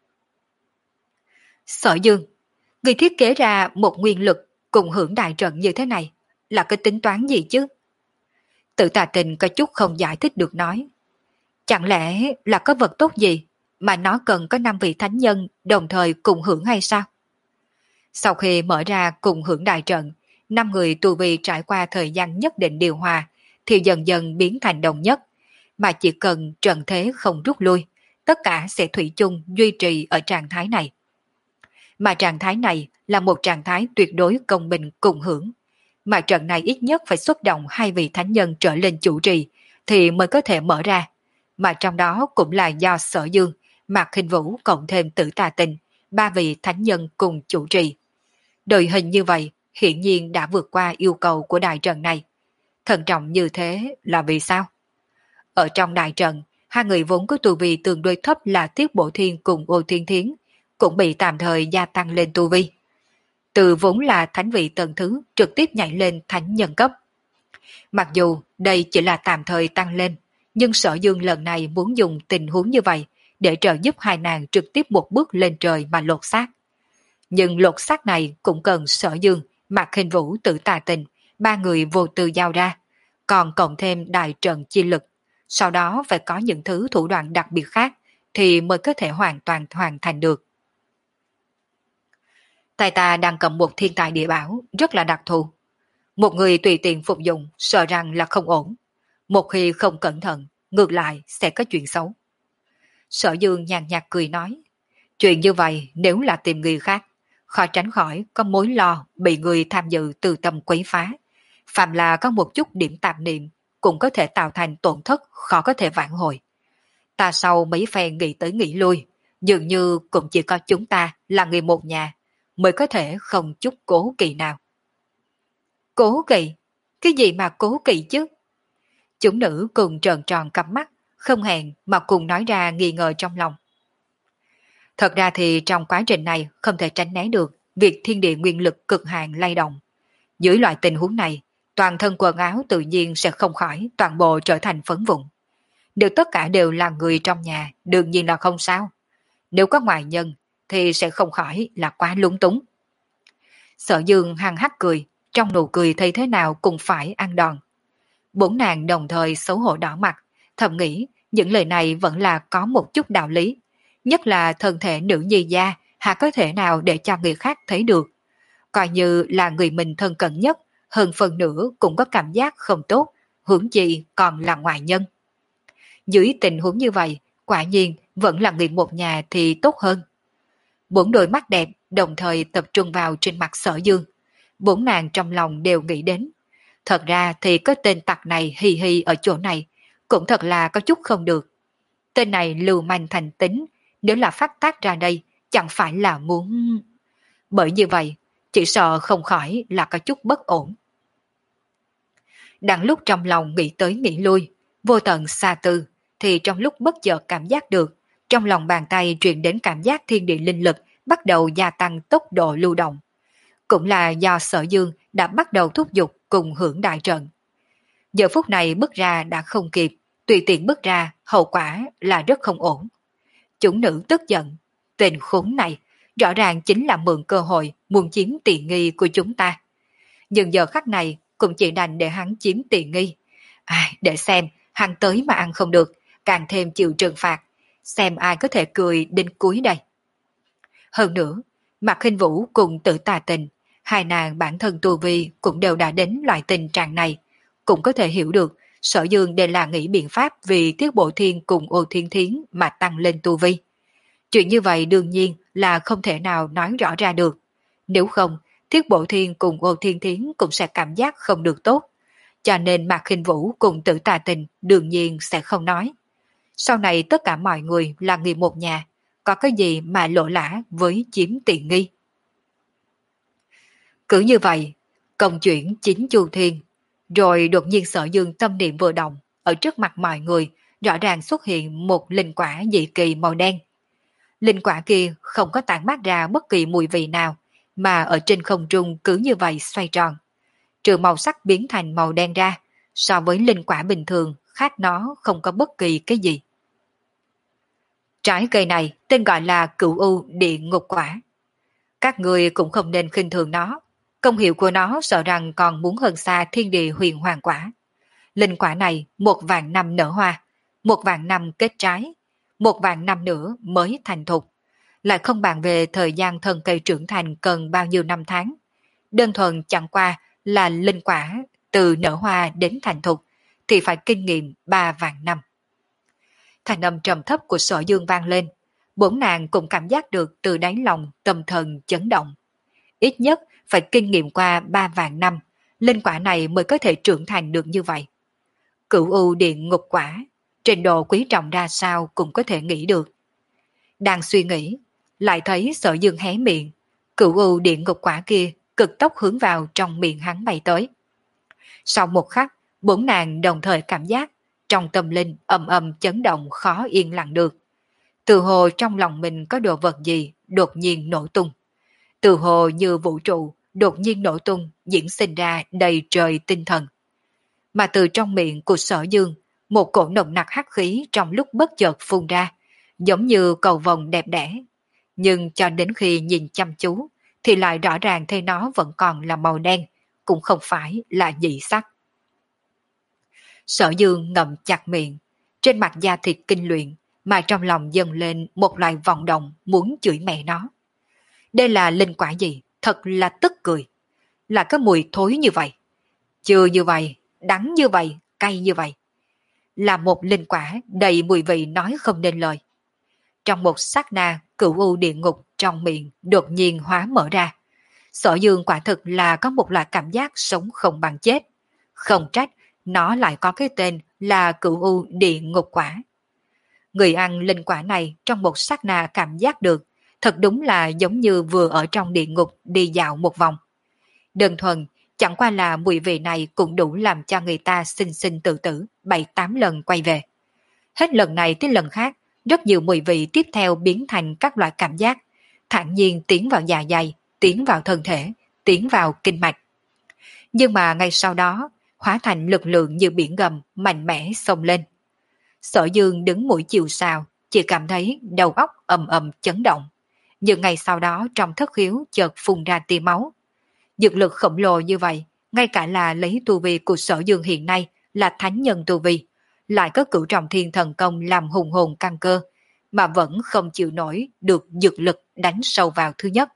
Sở Dương, người thiết kế ra một nguyên lực cùng hưởng đại trận như thế này là cái tính toán gì chứ? Tử Tà Tình có chút không giải thích được nói. Chẳng lẽ là có vật tốt gì mà nó cần có năm vị thánh nhân đồng thời cùng hưởng hay sao? Sau khi mở ra cùng hưởng đại trận, năm người tu vi trải qua thời gian nhất định điều hòa thì dần dần biến thành đồng nhất, mà chỉ cần trận thế không rút lui, tất cả sẽ thủy chung duy trì ở trạng thái này. Mà trạng thái này là một trạng thái tuyệt đối công bình cùng hưởng, mà trận này ít nhất phải xuất động hai vị thánh nhân trở lên chủ trì thì mới có thể mở ra, mà trong đó cũng là do Sở Dương, Mạc Khinh Vũ cộng thêm Tử Tà Tình, ba vị thánh nhân cùng chủ trì. Đội hình như vậy hiển nhiên đã vượt qua yêu cầu của đại trận này. Thận trọng như thế là vì sao? Ở trong đại trận, hai người vốn có tu vi tương đối thấp là Tiết Bộ Thiên cùng Ô Thiên Thiến cũng bị tạm thời gia tăng lên tu vi. Từ vốn là thánh vị tầng thứ trực tiếp nhảy lên thánh nhân cấp. Mặc dù đây chỉ là tạm thời tăng lên, nhưng Sở Dương lần này muốn dùng tình huống như vậy để trợ giúp hai nàng trực tiếp một bước lên trời mà lột xác. Nhưng lột xác này cũng cần Sở Dương, Mạc Khinh Vũ, Tử Tà Tình, ba người vô tư giao ra, còn cộng thêm đại trận chi lực. Sau đó phải có những thứ thủ đoạn đặc biệt khác thì mới có thể hoàn toàn hoàn thành được. Tay ta đang cầm một thiên tài địa bảo rất là đặc thù. Một người tùy tiện phục dụng sợ rằng là không ổn. Một khi không cẩn thận, ngược lại sẽ có chuyện xấu. Sở Dương nhàn nhạt cười nói, chuyện như vậy nếu là tìm người khác, khó tránh khỏi có mối lo bị người tham dự từ tâm quấy phá. Phạm là có một chút điểm tạp niệm cũng có thể tạo thành tổn thất khó có thể vãn hồi. Ta sau mấy phen nghĩ tới nghĩ lui, dường như cũng chỉ có chúng ta là người một nhà mới có thể không chút cố kỵ nào. Cố kỵ? Cái gì mà cố kỵ chứ? Chúng nữ cùng trợn tròn cặp mắt, không hẹn mà cùng nói ra nghi ngờ trong lòng. Thật ra thì trong quá trình này không thể tránh né được việc thiên địa nguyên lực cực hạn lay động. Dưới loại tình huống này, toàn thân quần áo tự nhiên sẽ không khỏi toàn bộ trở thành phấn vụn. Nếu tất cả đều là người trong nhà, đương nhiên là không sao. Nếu có ngoại nhân, thì sẽ không khỏi là quá lúng túng. Sở Dương hăng hắc cười, trong nụ cười thấy thế nào cũng phải ăn đòn. Bốn nàng đồng thời xấu hổ đỏ mặt, thầm nghĩ những lời này vẫn là có một chút đạo lý. Nhất là thân thể nữ nhi gia, hà có thể nào để cho người khác thấy được. Coi như là người mình thân cận nhất, hơn phần nữa cũng có cảm giác không tốt, huống chi còn là ngoại nhân. Dưới tình huống như vậy, quả nhiên vẫn là người một nhà thì tốt hơn. Bốn đôi mắt đẹp đồng thời tập trung vào trên mặt Sở Dương. Bốn nàng trong lòng đều nghĩ đến. Thật ra thì có tên tặc này hì hì ở chỗ này, cũng thật là có chút không được. Tên này lưu manh thành tính, nếu là phát tác ra đây, chẳng phải là muốn... Bởi như vậy, chỉ sợ không khỏi là có chút bất ổn. Đang lúc trong lòng nghĩ tới nghĩ lui, vô tận xa tư, thì trong lúc bất chợt cảm giác được, trong lòng bàn tay truyền đến cảm giác thiên địa linh lực bắt đầu gia tăng tốc độ lưu động. Cũng là do Sở Dương đã bắt đầu thúc giục cùng hưởng đại trận. Giờ phút này bước ra đã không kịp, tùy tiện bước ra, hậu quả là rất không ổn. Chúng nữ tức giận, tên khốn này, rõ ràng chính là mượn cơ hội muốn chiếm tiện nghi của chúng ta. Nhưng giờ khắc này cũng chỉ đành để hắn chiếm tiện nghi. À, để xem, hắn tới mà ăn không được, càng thêm chịu trừng phạt, xem ai có thể cười đến cuối đây. Hơn nữa, Mạc Khinh Vũ cùng Tử Tà Tình, hai nàng bản thân tu vi cũng đều đã đến loại tình trạng này, cũng có thể hiểu được Sở Dương đều là nghĩ biện pháp vì Tiết Bộ Thiên cùng Ô Thiên Thiến mà tăng lên tu vi. Chuyện như vậy đương nhiên là không thể nào nói rõ ra được. Nếu không, Tiết Bộ Thiên cùng Ô Thiên Thiến cũng sẽ cảm giác không được tốt. Cho nên Mạc Khinh Vũ cùng Tử Tà Tình đương nhiên sẽ không nói. Sau này tất cả mọi người là người một nhà, có cái gì mà lộ lã với chiếm tiện nghi. Cứ như vậy, công chuyển chính chu thiên, rồi đột nhiên Sở Dương tâm niệm vừa động, ở trước mặt mọi người rõ ràng xuất hiện một linh quả dị kỳ màu đen. Linh quả kia không có tản mát ra bất kỳ mùi vị nào, mà ở trên không trung cứ như vậy xoay tròn. Trừ màu sắc biến thành màu đen ra, so với linh quả bình thường khác nó không có bất kỳ cái gì. Trái cây này tên gọi là Cửu U Địa Ngục Quả. Các người cũng không nên khinh thường nó, công hiệu của nó sợ rằng còn muốn hơn xa Thiên Địa Huyền Hoàng Quả. Linh quả này một vạn năm nở hoa, một vạn năm kết trái, một vạn năm nữa mới thành thục. Lại không bàn về thời gian thân cây trưởng thành cần bao nhiêu năm tháng. Đơn thuần chẳng qua là linh quả từ nở hoa đến thành thục thì phải kinh nghiệm ba vạn năm. Thành âm trầm thấp của Sở Dương vang lên, bốn nàng cũng cảm giác được từ đáy lòng tâm thần chấn động. Ít nhất phải kinh nghiệm qua ba vạn năm, linh quả này mới có thể trưởng thành được như vậy. Cửu U Điện Ngục Quả, trình độ quý trọng ra sao cũng có thể nghĩ được. Đang suy nghĩ, lại thấy Sở Dương hé miệng, Cửu U Điện Ngục Quả kia cực tốc hướng vào trong miệng hắn bay tới. Sau một khắc, bốn nàng đồng thời cảm giác trong tâm linh ầm ầm chấn động khó yên lặng được. Từ hồ trong lòng mình có đồ vật gì đột nhiên nổ tung. Từ hồ như vũ trụ đột nhiên nổ tung diễn sinh ra đầy trời tinh thần. Mà từ trong miệng của Sở Dương, một cổ nồng nặc hắc khí trong lúc bất chợt phun ra, giống như cầu vồng đẹp đẽ. Nhưng cho đến khi nhìn chăm chú, thì lại rõ ràng thấy nó vẫn còn là màu đen, cũng không phải là dị sắc. Sở Dương ngậm chặt miệng, trên mặt da thịt kinh luyện, mà trong lòng dâng lên một loại vọng động muốn chửi mẹ nó. Đây là linh quả gì? Thật là tức cười. Là cái mùi thối như vậy. Chưa như vậy, đắng như vậy, cay như vậy. Là một linh quả đầy mùi vị nói không nên lời. Trong một sát na, Cửu U Địa Ngục trong miệng đột nhiên hóa mở ra. Sở Dương quả thực là có một loại cảm giác sống không bằng chết. Không trách, nó lại có cái tên là Cửu U Địa Ngục Quả. Người ăn linh quả này trong một sát na cảm giác được, thật đúng là giống như vừa ở trong địa ngục đi dạo một vòng. Đơn thuần, chẳng qua là mùi vị này cũng đủ làm cho người ta sinh sinh tự tử bảy tám lần quay về. Hết lần này tới lần khác, rất nhiều mùi vị tiếp theo biến thành các loại cảm giác, thản nhiên tiến vào dạ dày, tiến vào thân thể, tiến vào kinh mạch. Nhưng mà ngay sau đó, hóa thành lực lượng như biển gầm mạnh mẽ xông lên. Sở Dương đứng mũi chiều sào, chỉ cảm thấy đầu óc ầm ầm chấn động. Nhưng ngay sau đó trong thất khiếu chợt phun ra tia máu. Dược lực khổng lồ như vậy, ngay cả là lấy tu vi của Sở Dương hiện nay là thánh nhân tu vi, lại có cửu trọng thiên thần công làm hùng hồn căn cơ, mà vẫn không chịu nổi được dược lực đánh sâu vào thứ nhất.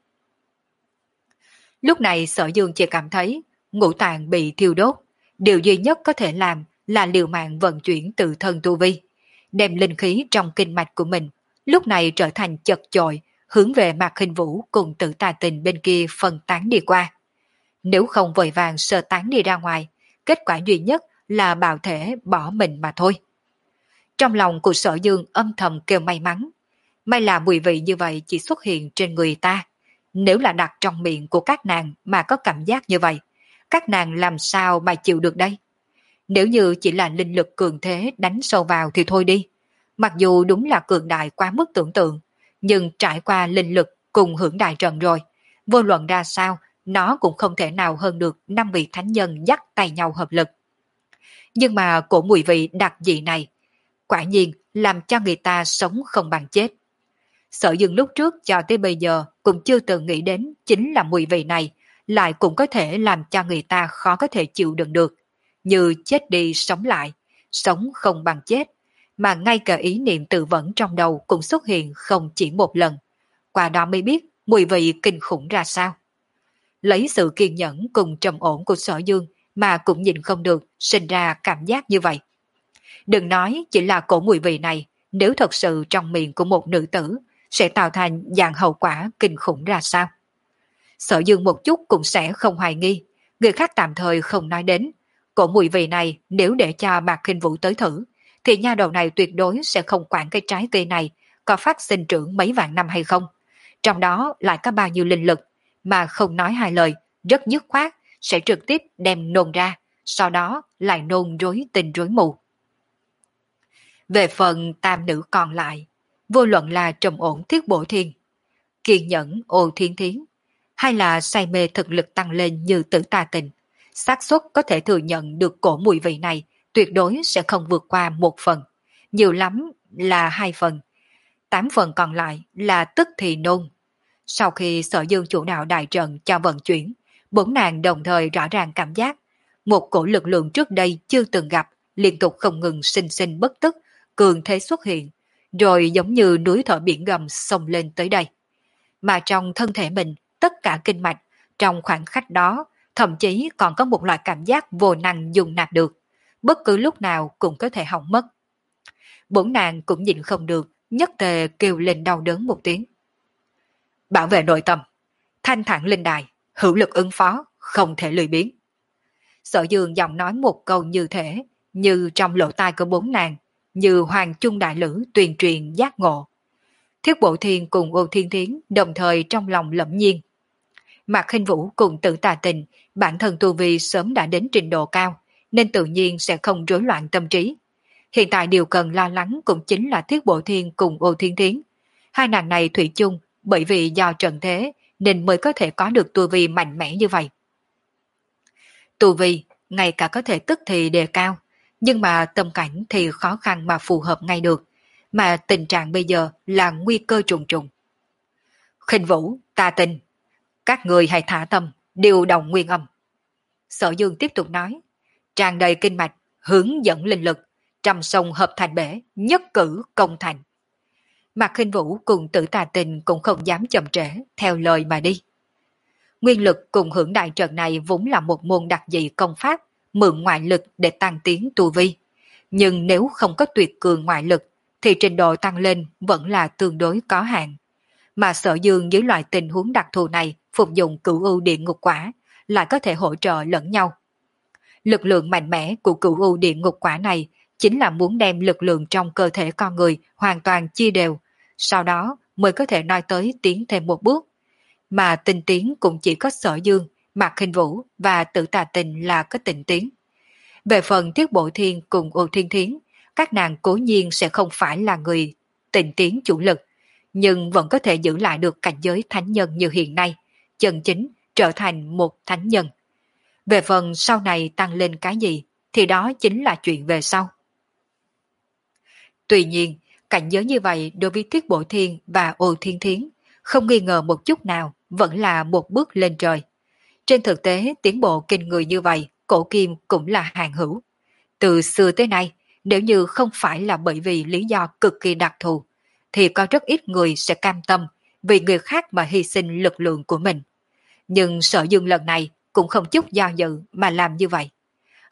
Lúc này Sở Dương chỉ cảm thấy ngũ tạng bị thiêu đốt, điều duy nhất có thể làm là liều mạng vận chuyển tự thân tu vi, đem linh khí trong kinh mạch của mình, lúc này trở thành chật chội, hướng về Mạc Khinh Vũ cùng Tử Tà Tình bên kia phân tán đi qua. Nếu không vội vàng sơ tán đi ra ngoài, kết quả duy nhất là bào thể bỏ mình mà thôi. Trong lòng của Sở Dương âm thầm kêu may mắn. May là mùi vị như vậy chỉ xuất hiện trên người ta. Nếu là đặt trong miệng của các nàng mà có cảm giác như vậy, các nàng làm sao mà chịu được đây? Nếu như chỉ là linh lực cường thế đánh sâu vào thì thôi đi. Mặc dù đúng là cường đại quá mức tưởng tượng, nhưng trải qua linh lực cùng hưởng đại trận rồi, vô luận ra sao, nó cũng không thể nào hơn được năm vị thánh nhân dắt tay nhau hợp lực. Nhưng mà cổ mùi vị đặc dị này, quả nhiên làm cho người ta sống không bằng chết. Sở Dương lúc trước cho tới bây giờ cũng chưa từng nghĩ đến chính là mùi vị này, lại cũng có thể làm cho người ta khó có thể chịu đựng được. Như chết đi sống lại, sống không bằng chết, mà ngay cả ý niệm tự vấn trong đầu cũng xuất hiện không chỉ một lần. Qua đó mới biết mùi vị kinh khủng ra sao. Lấy sự kiên nhẫn cùng trầm ổn của Sở Dương mà cũng nhìn không được sinh ra cảm giác như vậy. Đừng nói chỉ là cổ mùi vị này, nếu thật sự trong miệng của một nữ tử sẽ tạo thành dạng hậu quả kinh khủng ra sao. Sở Dương một chút cũng sẽ không hoài nghi, người khác tạm thời không nói đến. Cổ mùi vị này nếu để cho Mạc Khinh Vũ tới thử, thì nha đầu này tuyệt đối sẽ không quản cái trái cây này có phát sinh trưởng mấy vạn năm hay không. Trong đó lại có bao nhiêu linh lực, mà không nói hai lời, rất dứt khoát, sẽ trực tiếp đem nôn ra, sau đó lại nôn rối tinh rối mù. Về phần tam nữ còn lại, vô luận là trầm ổn Thiết Bổ Thiên, kiên nhẫn Ô Thiên Thiến, hay là say mê thực lực tăng lên như Tử Tà Tình, xác suất có thể thừa nhận được cổ mùi vị này tuyệt đối sẽ không vượt qua một phần, nhiều lắm là hai phần, tám phần còn lại là tức thì nôn. Sau khi Sở Dương chủ đạo đại trận cho vận chuyển, bốn nàng đồng thời rõ ràng cảm giác một cổ lực lượng trước đây chưa từng gặp, liên tục không ngừng sinh sinh bất tức, cường thế xuất hiện, rồi giống như núi thở biển gầm xông lên tới đây. Mà trong thân thể mình, tất cả kinh mạch, trong khoảng khắc đó, thậm chí còn có một loại cảm giác vô năng dùng nạp được, bất cứ lúc nào cũng có thể hỏng mất. Bốn nàng cũng nhịn không được, nhất tề kêu lên đau đớn một tiếng. Bảo vệ nội tâm, thanh thản linh đài, hữu lực ứng phó, không thể lười biếng. Sở Dương giọng nói một câu như thế, như trong lỗ tai của bốn nàng, như hoàng trung đại lữ tuyên truyền giác ngộ. Thiết Bộ Thiên cùng Ô Thiên Thiến đồng thời trong lòng lẫm nhiên. Mạc Khinh Vũ cùng Tử Tà Tình, bản thân tu vi sớm đã đến trình độ cao, nên tự nhiên sẽ không rối loạn tâm trí. Hiện tại điều cần lo lắng cũng chính là Thiết Bộ Thiên cùng Ô Thiên Thiến. Hai nàng này thủy chung, bởi vì do trận thế nên mới có thể có được tu vi mạnh mẽ như vậy. Tu vi, ngay cả có thể tức thì đề cao, nhưng mà tâm cảnh thì khó khăn mà phù hợp ngay được, mà tình trạng bây giờ là nguy cơ trùng trùng. Khinh Vũ, Tà Tình, các người hãy thả tâm, điều động nguyên âm. Sở Dương tiếp tục nói, tràn đầy kinh mạch, hướng dẫn linh lực, trăm sông hợp thành bể, nhất cử công thành. Mạc Khinh Vũ cùng Tử Tà Tình cũng không dám chậm trễ, theo lời mà đi. Nguyên lực cùng hưởng đại trận này vốn là một môn đặc dị công pháp, mượn ngoại lực để tăng tiến tu vi. Nhưng nếu không có tuyệt cường ngoại lực, thì trình độ tăng lên vẫn là tương đối có hạn. Mà Sở Dương dưới loại tình huống đặc thù này phục dụng cửu ưu địa ngục quả, lại có thể hỗ trợ lẫn nhau. Lực lượng mạnh mẽ của cửu ưu địa ngục quả này chính là muốn đem lực lượng trong cơ thể con người hoàn toàn chia đều, sau đó mới có thể nói tới tiến thêm một bước. Mà tinh tiến cũng chỉ có Sở Dương, Mạc Khinh Vũ và Tử Tà Tình là có tinh tiến. Về phần Thiết Bộ Thiên cùng Ô Thiên Thiến, các nàng cố nhiên sẽ không phải là người tinh tiến chủ lực, nhưng vẫn có thể giữ lại được cảnh giới thánh nhân như hiện nay, chân chính trở thành một thánh nhân. Về phần sau này tăng lên cái gì, thì đó chính là chuyện về sau. Tuy nhiên, cảnh giới như vậy đối với Thiết Bộ Thiên và Ô Thiên Thiến, không nghi ngờ một chút nào, vẫn là một bước lên trời. Trên thực tế, tiến bộ kinh người như vậy, cổ kim cũng là hàng hữu. Từ xưa tới nay, nếu như không phải là bởi vì lý do cực kỳ đặc thù, thì có rất ít người sẽ cam tâm vì người khác mà hy sinh lực lượng của mình. Nhưng Sở Dương lần này cũng không chút do dự mà làm như vậy.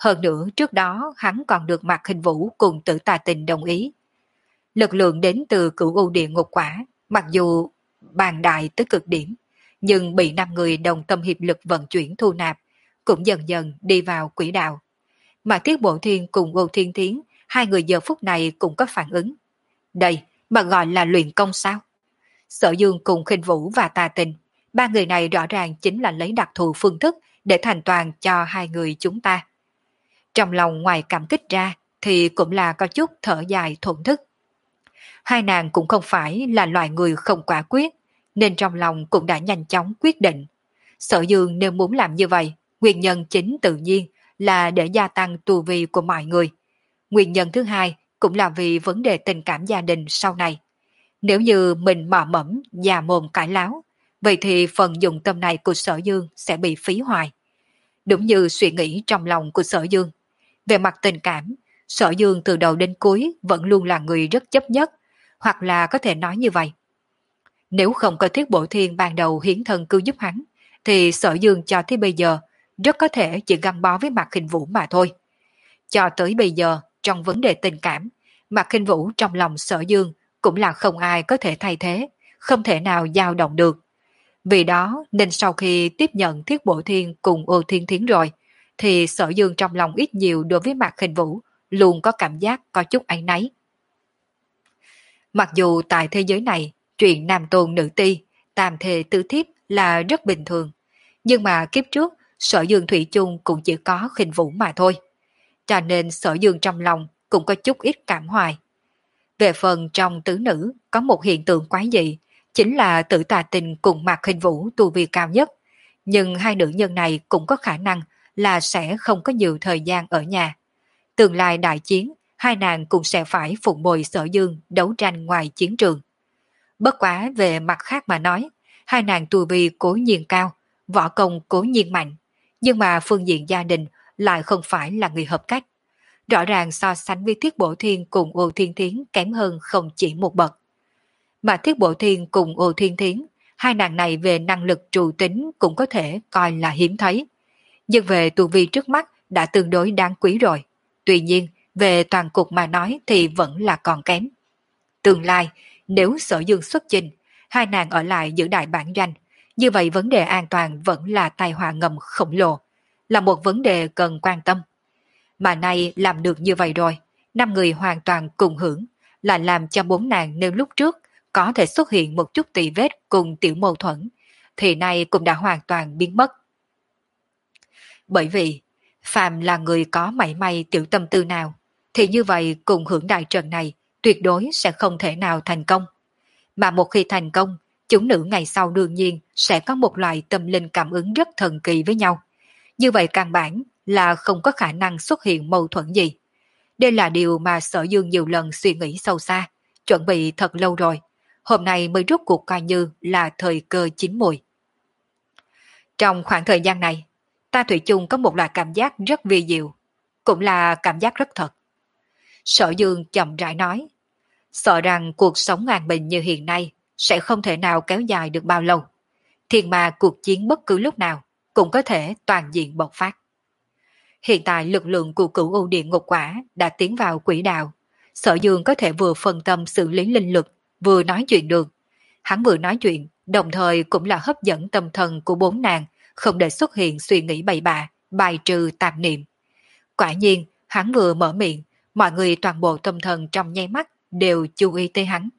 Hơn nữa trước đó hắn còn được Mạc Khinh Vũ cùng Tử Tà Tình đồng ý. Lực lượng đến từ Cửu U Địa Ngục Quả, mặc dù bàn đại tới cực điểm, nhưng bị năm người đồng tâm hiệp lực vận chuyển thu nạp, cũng dần dần đi vào quỹ đạo. Mà Tiết Bộ Thiên cùng Ô Thiên Thiến, hai người giờ phút này cũng có phản ứng. Đây mà gọi là luyện công sao? Sở Dương cùng Khinh Vũ và Tà Tình, ba người này rõ ràng chính là lấy đặc thù phương thức để thành toàn cho hai người chúng ta. Trong lòng ngoài cảm kích ra thì cũng là có chút thở dài thổn thức. Hai nàng cũng không phải là loại người không quả quyết, nên trong lòng cũng đã nhanh chóng quyết định. Sở Dương nếu muốn làm như vậy, nguyên nhân chính tự nhiên là để gia tăng tu vi của mọi người. Nguyên nhân thứ hai cũng là vì vấn đề tình cảm gia đình sau này. Nếu như mình mò mẫm, già mồm cãi láo, vậy thì phần dụng tâm này của Sở Dương sẽ bị phí hoài. Đúng như suy nghĩ trong lòng của Sở Dương. Về mặt tình cảm, Sở Dương từ đầu đến cuối vẫn luôn là người rất chấp nhất, hoặc là có thể nói như vậy. Nếu không có Thiết Bộ Thiên ban đầu hiến thân cứu giúp hắn, thì Sở Dương cho tới bây giờ rất có thể chỉ gắn bó với Mạc Khinh Vũ mà thôi. Cho tới bây giờ, trong vấn đề tình cảm, Mạc Khinh Vũ trong lòng Sở Dương cũng là không ai có thể thay thế, không thể nào dao động được. Vì đó nên sau khi tiếp nhận Thiết Bộ Thiên cùng Ô Thiên Thiến rồi, thì Sở Dương trong lòng ít nhiều đối với Mạc Khinh Vũ luôn có cảm giác có chút áy náy. Mặc dù tại thế giới này, chuyện nam tôn nữ ti, tam thề tứ thiếp là rất bình thường, nhưng mà kiếp trước Sở Dương thủy chung cũng chỉ có Khinh Vũ mà thôi. Cho nên Sở Dương trong lòng cũng có chút ít cảm hoài. Về phần trong tứ nữ có một hiện tượng quái dị, chính là Tử Tà Tình cùng Mạc Khinh Vũ tu vi cao nhất, nhưng hai nữ nhân này cũng có khả năng là sẽ không có nhiều thời gian ở nhà. Tương lai đại chiến, hai nàng cũng sẽ phải phụng bồi Sở Dương đấu tranh ngoài chiến trường. Bất quá về mặt khác mà nói, hai nàng tu vi cố nhiên cao, võ công cố nhiên mạnh, nhưng mà phương diện gia đình lại không phải là người hợp cách. Rõ ràng so sánh với Thiết Bộ Thiên cùng Ô Thiên Thiến kém hơn không chỉ một bậc. Mà Thiết Bộ Thiên cùng Ô Thiên Thiến, hai nàng này về năng lực trụ tính cũng có thể coi là hiếm thấy. Nhưng về tu vi trước mắt đã tương đối đáng quý rồi. Tuy nhiên, về toàn cục mà nói thì vẫn là còn kém. Tương lai, nếu Sở Dương xuất trình, hai nàng ở lại giữ đại bản danh, như vậy vấn đề an toàn vẫn là tai họa ngầm khổng lồ, là một vấn đề cần quan tâm. Mà nay làm được như vậy rồi, năm người hoàn toàn cùng hưởng, là làm cho bốn nàng nếu lúc trước có thể xuất hiện một chút tì vết cùng tiểu mâu thuẫn, thì nay cũng đã hoàn toàn biến mất. Bởi vì, phàm là người có mảy may tiểu tâm tư nào, thì như vậy cùng hưởng đại trận này tuyệt đối sẽ không thể nào thành công. Mà một khi thành công, chúng nữ ngày sau đương nhiên sẽ có một loại tâm linh cảm ứng rất thần kỳ với nhau. Như vậy căn bản là không có khả năng xuất hiện mâu thuẫn gì. Đây là điều mà Sở Dương nhiều lần suy nghĩ sâu xa, chuẩn bị thật lâu rồi. Hôm nay mới rút cuộc coi như là thời cơ chín mùi. Trong khoảng thời gian này, ta Thủy chung có một loại cảm giác rất vi diệu, cũng là cảm giác rất thật. Sở Dương chậm rãi nói, sợ rằng cuộc sống an bình như hiện nay sẽ không thể nào kéo dài được bao lâu. Thiên ma cuộc chiến bất cứ lúc nào cũng có thể toàn diện bộc phát. Hiện tại lực lượng của Cửu U Địa Ngục Quả đã tiến vào quỹ đạo. Sở Dương có thể vừa phân tâm xử lý linh lực, vừa nói chuyện được. Hắn vừa nói chuyện, đồng thời cũng là hấp dẫn tâm thần của bốn nàng, không để xuất hiện suy nghĩ bậy bạ, bài trừ tạp niệm. Quả nhiên, hắn vừa mở miệng, mọi người toàn bộ tâm thần trong nháy mắt đều chú ý tới hắn.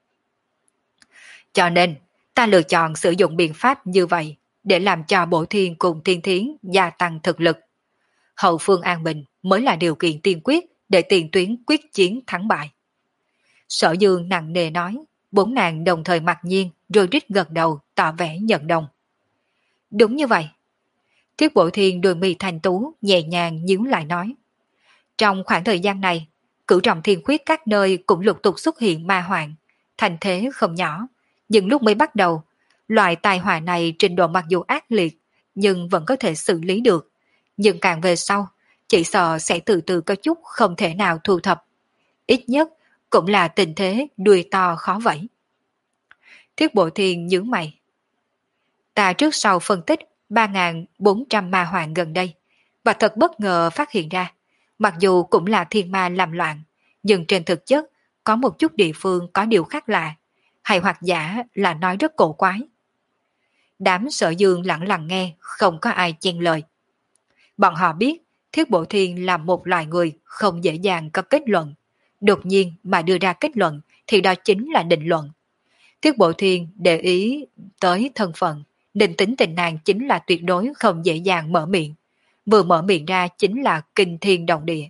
Cho nên, ta lựa chọn sử dụng biện pháp như vậy để làm cho Bổ Thiên cùng Thiên Thiến gia tăng thực lực. Hậu phương an bình mới là điều kiện tiên quyết để tiền tuyến quyết chiến thắng bại. Sở Dương nặng nề nói, bốn nàng đồng thời mặc nhiên rồi rít gật đầu tỏ vẻ nhận đồng. Đúng như vậy. Thiết Bổ Thiên đôi mi thành tú nhẹ nhàng nhíu lại nói. Trong khoảng thời gian này, cửu trọng thiên khuyết các nơi cũng lục tục xuất hiện ma hoạn, thành thế không nhỏ. Nhưng lúc mới bắt đầu, loại tai họa này trình độ mặc dù ác liệt, nhưng vẫn có thể xử lý được. Nhưng càng về sau, chỉ sợ sẽ từ từ có chút không thể nào thu thập. Ít nhất cũng là tình thế đuôi to khó vẫy. Thiết Bộ Thiên nhướng mày. Ta trước sau phân tích ba nghìn bốn trăm ma hoạn gần đây, và thật bất ngờ phát hiện ra, mặc dù cũng là thiên ma làm loạn, nhưng trên thực chất có một chút địa phương có điều khác lạ, hay hoặc giả là nói rất cổ quái. Đám Sở Dương lặng lặng nghe, không có ai chen lời. Bọn họ biết Thiết Bộ Thiên là một loài người không dễ dàng có kết luận. Đột nhiên mà đưa ra kết luận thì đó chính là định luận. Thiết Bộ Thiên để ý tới thân phận, định tính tình nàng chính là tuyệt đối không dễ dàng mở miệng. Vừa mở miệng ra chính là kinh thiên động địa.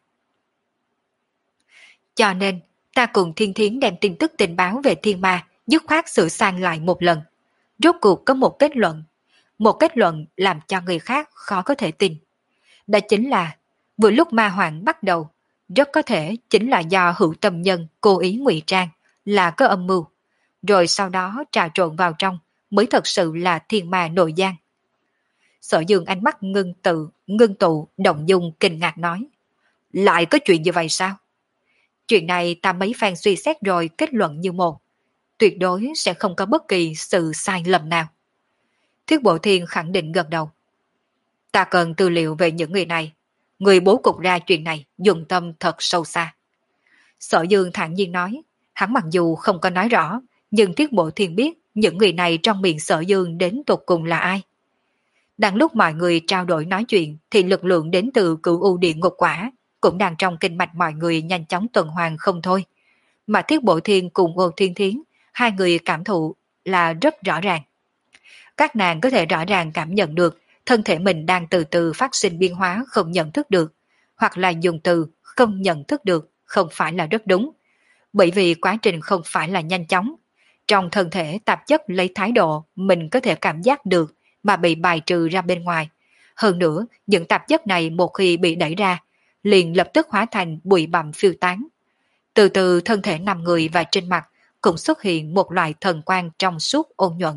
Cho nên, ta cùng Thiên Thiến đem tin tức tình báo về thiên ma, dứt khoát sửa sang lại một lần. Rốt cuộc có một kết luận. Một kết luận làm cho người khác khó có thể tin. Đó chính là, vừa lúc ma hoàng bắt đầu, rất có thể chính là do hữu tâm nhân cố ý ngụy trang, là có âm mưu. Rồi sau đó trà trộn vào trong, mới thật sự là thiên ma nội gian. Sở Dương ánh mắt ngưng tự, ngưng tụ, động dung kinh ngạc nói. Lại có chuyện như vậy sao? Chuyện này ta mấy phen suy xét rồi kết luận như một. Tuyệt đối sẽ không có bất kỳ sự sai lầm nào. Thiết Bộ Thiên khẳng định gật đầu. Ta cần tư liệu về những người này. Người bố cục ra chuyện này dùng tâm thật sâu xa. Sở Dương thản nhiên nói. Hắn mặc dù không có nói rõ, nhưng Thiết Bộ Thiên biết những người này trong miệng Sở Dương đến tột cùng là ai. Đang lúc mọi người trao đổi nói chuyện thì lực lượng đến từ Cửu U Địa Ngục Quả cũng đang trong kinh mạch mọi người nhanh chóng tuần hoàn không thôi. Mà Thiết Bộ Thiên cùng Ô Thiên Thiến, hai người cảm thụ là rất rõ ràng. Các nàng có thể rõ ràng cảm nhận được thân thể mình đang từ từ phát sinh biến hóa không nhận thức được, hoặc là dùng từ không nhận thức được không phải là rất đúng. Bởi vì quá trình không phải là nhanh chóng. Trong thân thể tạp chất lấy thái độ mình có thể cảm giác được mà bị bài trừ ra bên ngoài. Hơn nữa, những tạp chất này một khi bị đẩy ra, liền lập tức hóa thành bụi bặm phiêu tán. Từ từ thân thể nằm người và trên mặt cũng xuất hiện một loại thần quang trong suốt ôn nhuận.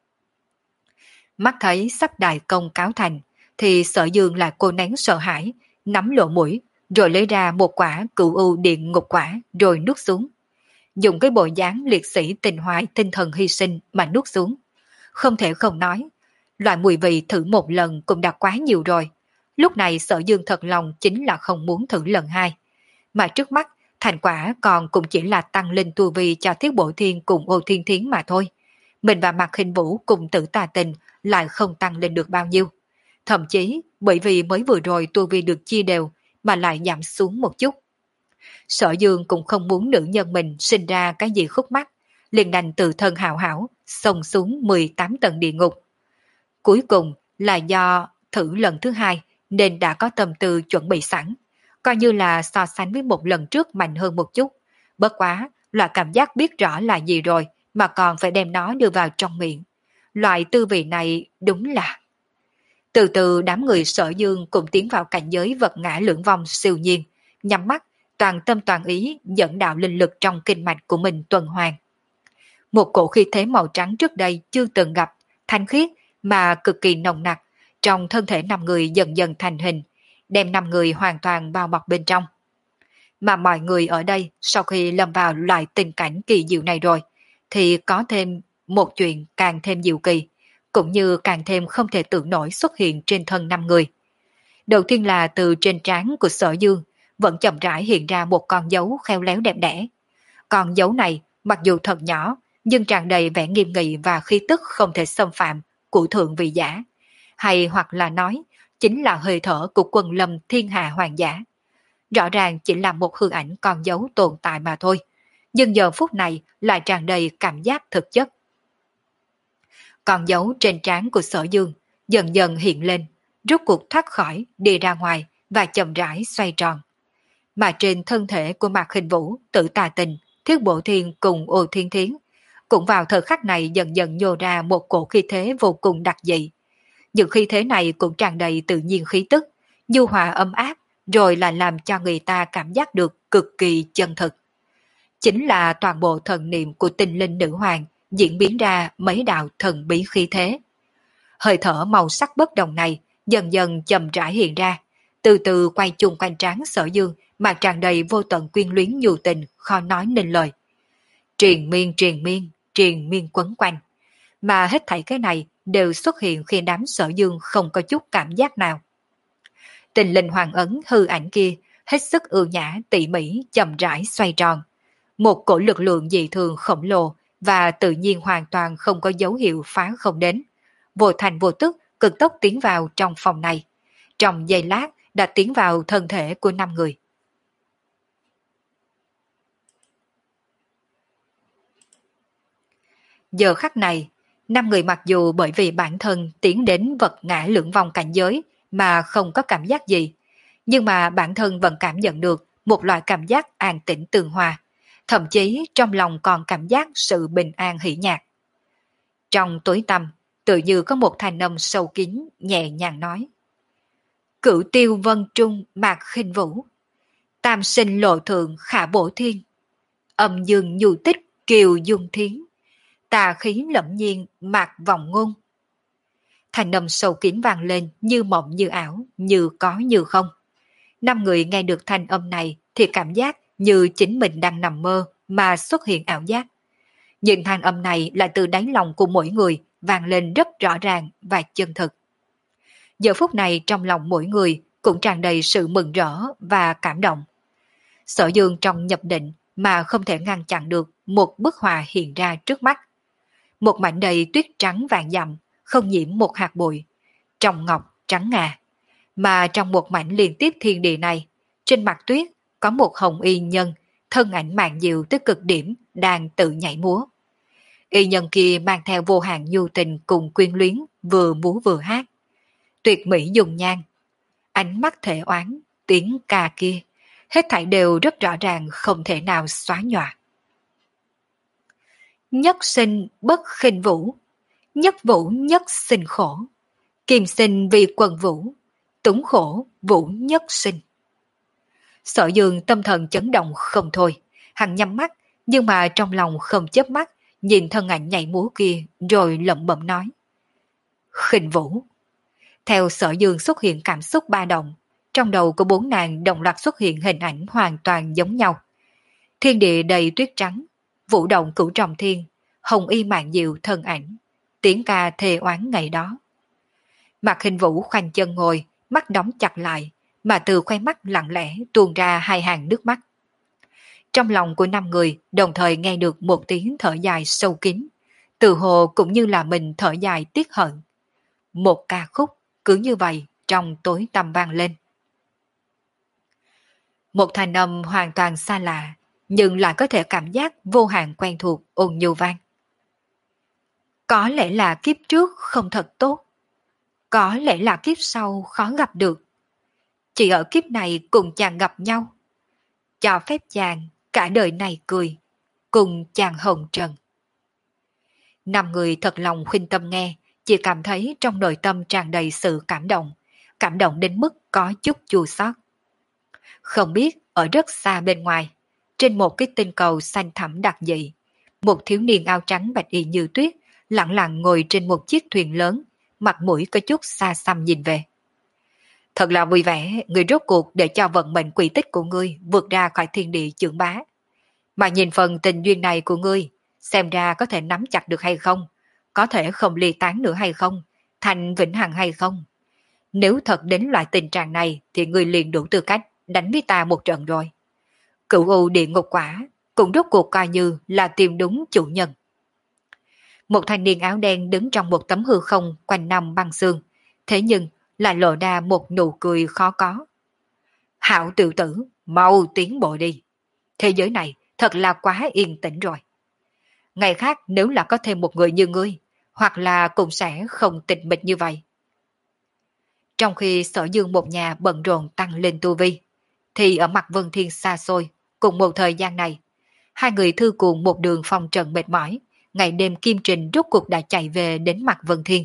Mắt thấy sắp đại công cáo thành, thì Sở Dương là cô nén sợ hãi, nắm lỗ mũi, rồi lấy ra một quả Cửu U Điện Ngục Quả rồi nuốt xuống. Dùng cái bộ dáng liệt sĩ tình hoại tinh thần hy sinh mà nuốt xuống. Không thể không nói, loại mùi vị thử một lần cũng đã quá nhiều rồi. Lúc này Sở Dương thật lòng chính là không muốn thử lần hai. Mà trước mắt, thành quả còn cũng chỉ là tăng lên tu vi cho Thiết Bộ Thiên cùng Ô Thiên Thiến mà thôi. Mình và Mạc Hình Vũ cùng Tử Tà Tình lại không tăng lên được bao nhiêu. Thậm chí bởi vì mới vừa rồi tu vi được chia đều mà lại giảm xuống một chút. Sở Dương cũng không muốn nữ nhân mình sinh ra cái gì khúc mắc, liền đành từ thân hảo hảo xông xuống mười tám tầng địa ngục. Cuối cùng là do thử lần thứ hai nên đã có tâm tư chuẩn bị sẵn, coi như là so sánh với một lần trước mạnh hơn một chút. Bất quá, loại cảm giác biết rõ là gì rồi mà còn phải đem nó đưa vào trong miệng. Loại tư vị này đúng là... Từ từ đám người Sở Dương cũng tiến vào cảnh giới vật ngã lưỡng vong siêu nhiên, nhắm mắt, toàn tâm toàn ý dẫn đạo linh lực trong kinh mạch của mình tuần hoàn. Một cổ khí thế màu trắng trước đây chưa từng gặp, thanh khiết mà cực kỳ nồng nặc, trong thân thể năm người dần dần thành hình, đem năm người hoàn toàn bao bọc bên trong. Mà mọi người ở đây sau khi lâm vào loại tình cảnh kỳ diệu này rồi, thì có thêm một chuyện càng thêm diệu kỳ, cũng như càng thêm không thể tưởng nổi xuất hiện trên thân năm người. Đầu tiên là từ trên trán của Sở Dương, vẫn chậm rãi hiện ra một con dấu khéo léo đẹp đẽ. Con dấu này, mặc dù thật nhỏ, nhưng tràn đầy vẻ nghiêm nghị và khí tức không thể xâm phạm của thượng vị giả. Hay hoặc là nói, chính là hơi thở của quân lâm thiên hạ hoàng giả. Rõ ràng chỉ là một hư ảnh con dấu tồn tại mà thôi, nhưng giờ phút này lại tràn đầy cảm giác thực chất. Con dấu trên trán của Sở Dương dần dần hiện lên, rút cuộc thoát khỏi, đi ra ngoài và chậm rãi xoay tròn. Mà trên thân thể của Mạc Hình Vũ, Tử Tà Tình, Thiết Bộ Thiên cùng Ô Thiên Thiến, cũng vào thời khắc này dần dần nhô ra một cổ khí thế vô cùng đặc dị. Những khí thế này cũng tràn đầy tự nhiên khí tức, nhu hòa ấm áp, rồi là làm cho người ta cảm giác được cực kỳ chân thực. Chính là toàn bộ thần niệm của tinh linh nữ hoàng diễn biến ra mấy đạo thần bí khí thế. Hơi thở màu sắc bất đồng này dần dần chậm rãi hiện ra, từ từ quay chung quanh trán Sở Dương mà tràn đầy vô tận quyến luyến nhu tình, khó nói nên lời. Triền miên triền miên, triền miên quấn quanh. Mà hết thảy cái này đều xuất hiện khi đám Sở Dương không có chút cảm giác nào. Tình linh hoàng ấn hư ảnh kia hết sức ưu nhã tỉ mỉ chậm rãi xoay tròn. Một cổ lực lượng dị thường khổng lồ và tự nhiên hoàn toàn không có dấu hiệu phá không đến. Vô thành vô tức cực tốc tiến vào trong phòng này. Trong giây lát đã tiến vào thân thể của năm người. Giờ khắc này, năm người mặc dù bởi vì bản thân tiến đến vật ngã lưỡng vong cảnh giới mà không có cảm giác gì, nhưng mà bản thân vẫn cảm nhận được một loại cảm giác an tĩnh tường hòa, thậm chí trong lòng còn cảm giác sự bình an hỷ nhạc. Trong tối tăm, tự như có một thanh âm sâu kín nhẹ nhàng nói: Cửu tiêu vân trung mạc khinh vũ, tam sinh lộ thượng khả bổ thiên, âm dương nhu tích kiều dung thiến, tà khí lẫm nhiên mạc vòng ngôn. Thanh âm sâu kín vang lên như mộng như ảo, như có như không. Năm người nghe được thanh âm này thì cảm giác như chính mình đang nằm mơ mà xuất hiện ảo giác. Nhưng thanh âm này là từ đáy lòng của mỗi người vang lên rất rõ ràng và chân thực. Giờ phút này trong lòng mỗi người cũng tràn đầy sự mừng rỡ và cảm động. Sở Dương trong nhập định mà không thể ngăn chặn được một bức họa hiện ra trước mắt. Một mảnh đầy tuyết trắng vàng dặm, không nhiễm một hạt bụi, trong ngọc trắng ngà. Mà trong một mảnh liên tiếp thiên địa này, trên mặt tuyết có một hồng y nhân, thân ảnh mạn diệu tới cực điểm đang tự nhảy múa. Y nhân kia mang theo vô hạn nhu tình cùng quyến luyến, vừa múa vừa hát. Tuyệt mỹ dùng nhan, ánh mắt thể oán, tiếng ca kia, hết thảy đều rất rõ ràng không thể nào xóa nhòa. Nhất sinh bất khinh vũ, nhất vũ nhất sinh khổ, kim sinh vì quần vũ, túng khổ vũ nhất sinh. Sở Dương tâm thần chấn động không thôi, hắn nhắm mắt nhưng mà trong lòng không chớp mắt nhìn thân ảnh nhảy múa kia rồi lẩm bẩm nói: Khinh vũ. Theo Sở Dương xuất hiện cảm xúc ba động, trong đầu của bốn nàng đồng loạt xuất hiện hình ảnh hoàn toàn giống nhau. Thiên địa đầy tuyết trắng, vũ động cửu trọng thiên, hồng y mạn diệu thân ảnh, tiếng ca thề oán ngày đó. Mạc Hình Vũ khoanh chân ngồi, mắt đóng chặt lại, mà từ khoe mắt lặng lẽ tuôn ra hai hàng nước mắt. Trong lòng của năm người đồng thời nghe được một tiếng thở dài sâu kín, từ hồ cũng như là mình thở dài tiếc hận. Một ca khúc cứ như vậy trong tối tăm vang lên. Một thanh âm hoàn toàn xa lạ, nhưng lại có thể cảm giác vô hạn quen thuộc ôn nhu vang. Có lẽ là kiếp trước không thật tốt, có lẽ là kiếp sau khó gặp được. Chỉ ở kiếp này cùng chàng gặp nhau, cho phép chàng cả đời này cười, cùng chàng hồng trần. Năm người thật lòng khuyên tâm nghe, chỉ cảm thấy trong nội tâm tràn đầy sự cảm động, cảm động đến mức có chút chua xót. Không biết ở rất xa bên ngoài, trên một cái tinh cầu xanh thẳm đặc dị, một thiếu niên áo trắng bạch y như tuyết lặng lặng ngồi trên một chiếc thuyền lớn, mặt mũi có chút xa xăm nhìn về. Thật là vui vẻ, người rốt cuộc để cho vận mệnh quỷ tích của ngươi vượt ra khỏi thiên địa chưởng bá. Mà nhìn phần tình duyên này của ngươi, xem ra có thể nắm chặt được hay không, có thể không ly tán nữa hay không, thành vĩnh hằng hay không. Nếu thật đến loại tình trạng này thì ngươi liền đủ tư cách đánh với ta một trận rồi. Cửu u địa ngục quả cũng rốt cuộc coi như là tìm đúng chủ nhân. Một thanh niên áo đen đứng trong một tấm hư không quanh năm băng xương, thế nhưng lại lộ ra một nụ cười khó có. Hảo tiểu tử, mau tiến bộ đi. Thế giới này thật là quá yên tĩnh rồi. Ngày khác nếu là có thêm một người như ngươi, hoặc là cũng sẽ không tịch mịch như vậy. Trong khi Sở Dương một nhà bận rộn tăng lên tu vi, thì ở mặt Vân Thiên xa xôi, cùng một thời gian này, hai người thư cuồng một đường phong trần mệt mỏi, ngày đêm kim trình rốt cuộc đã chạy về đến mặt Vân Thiên.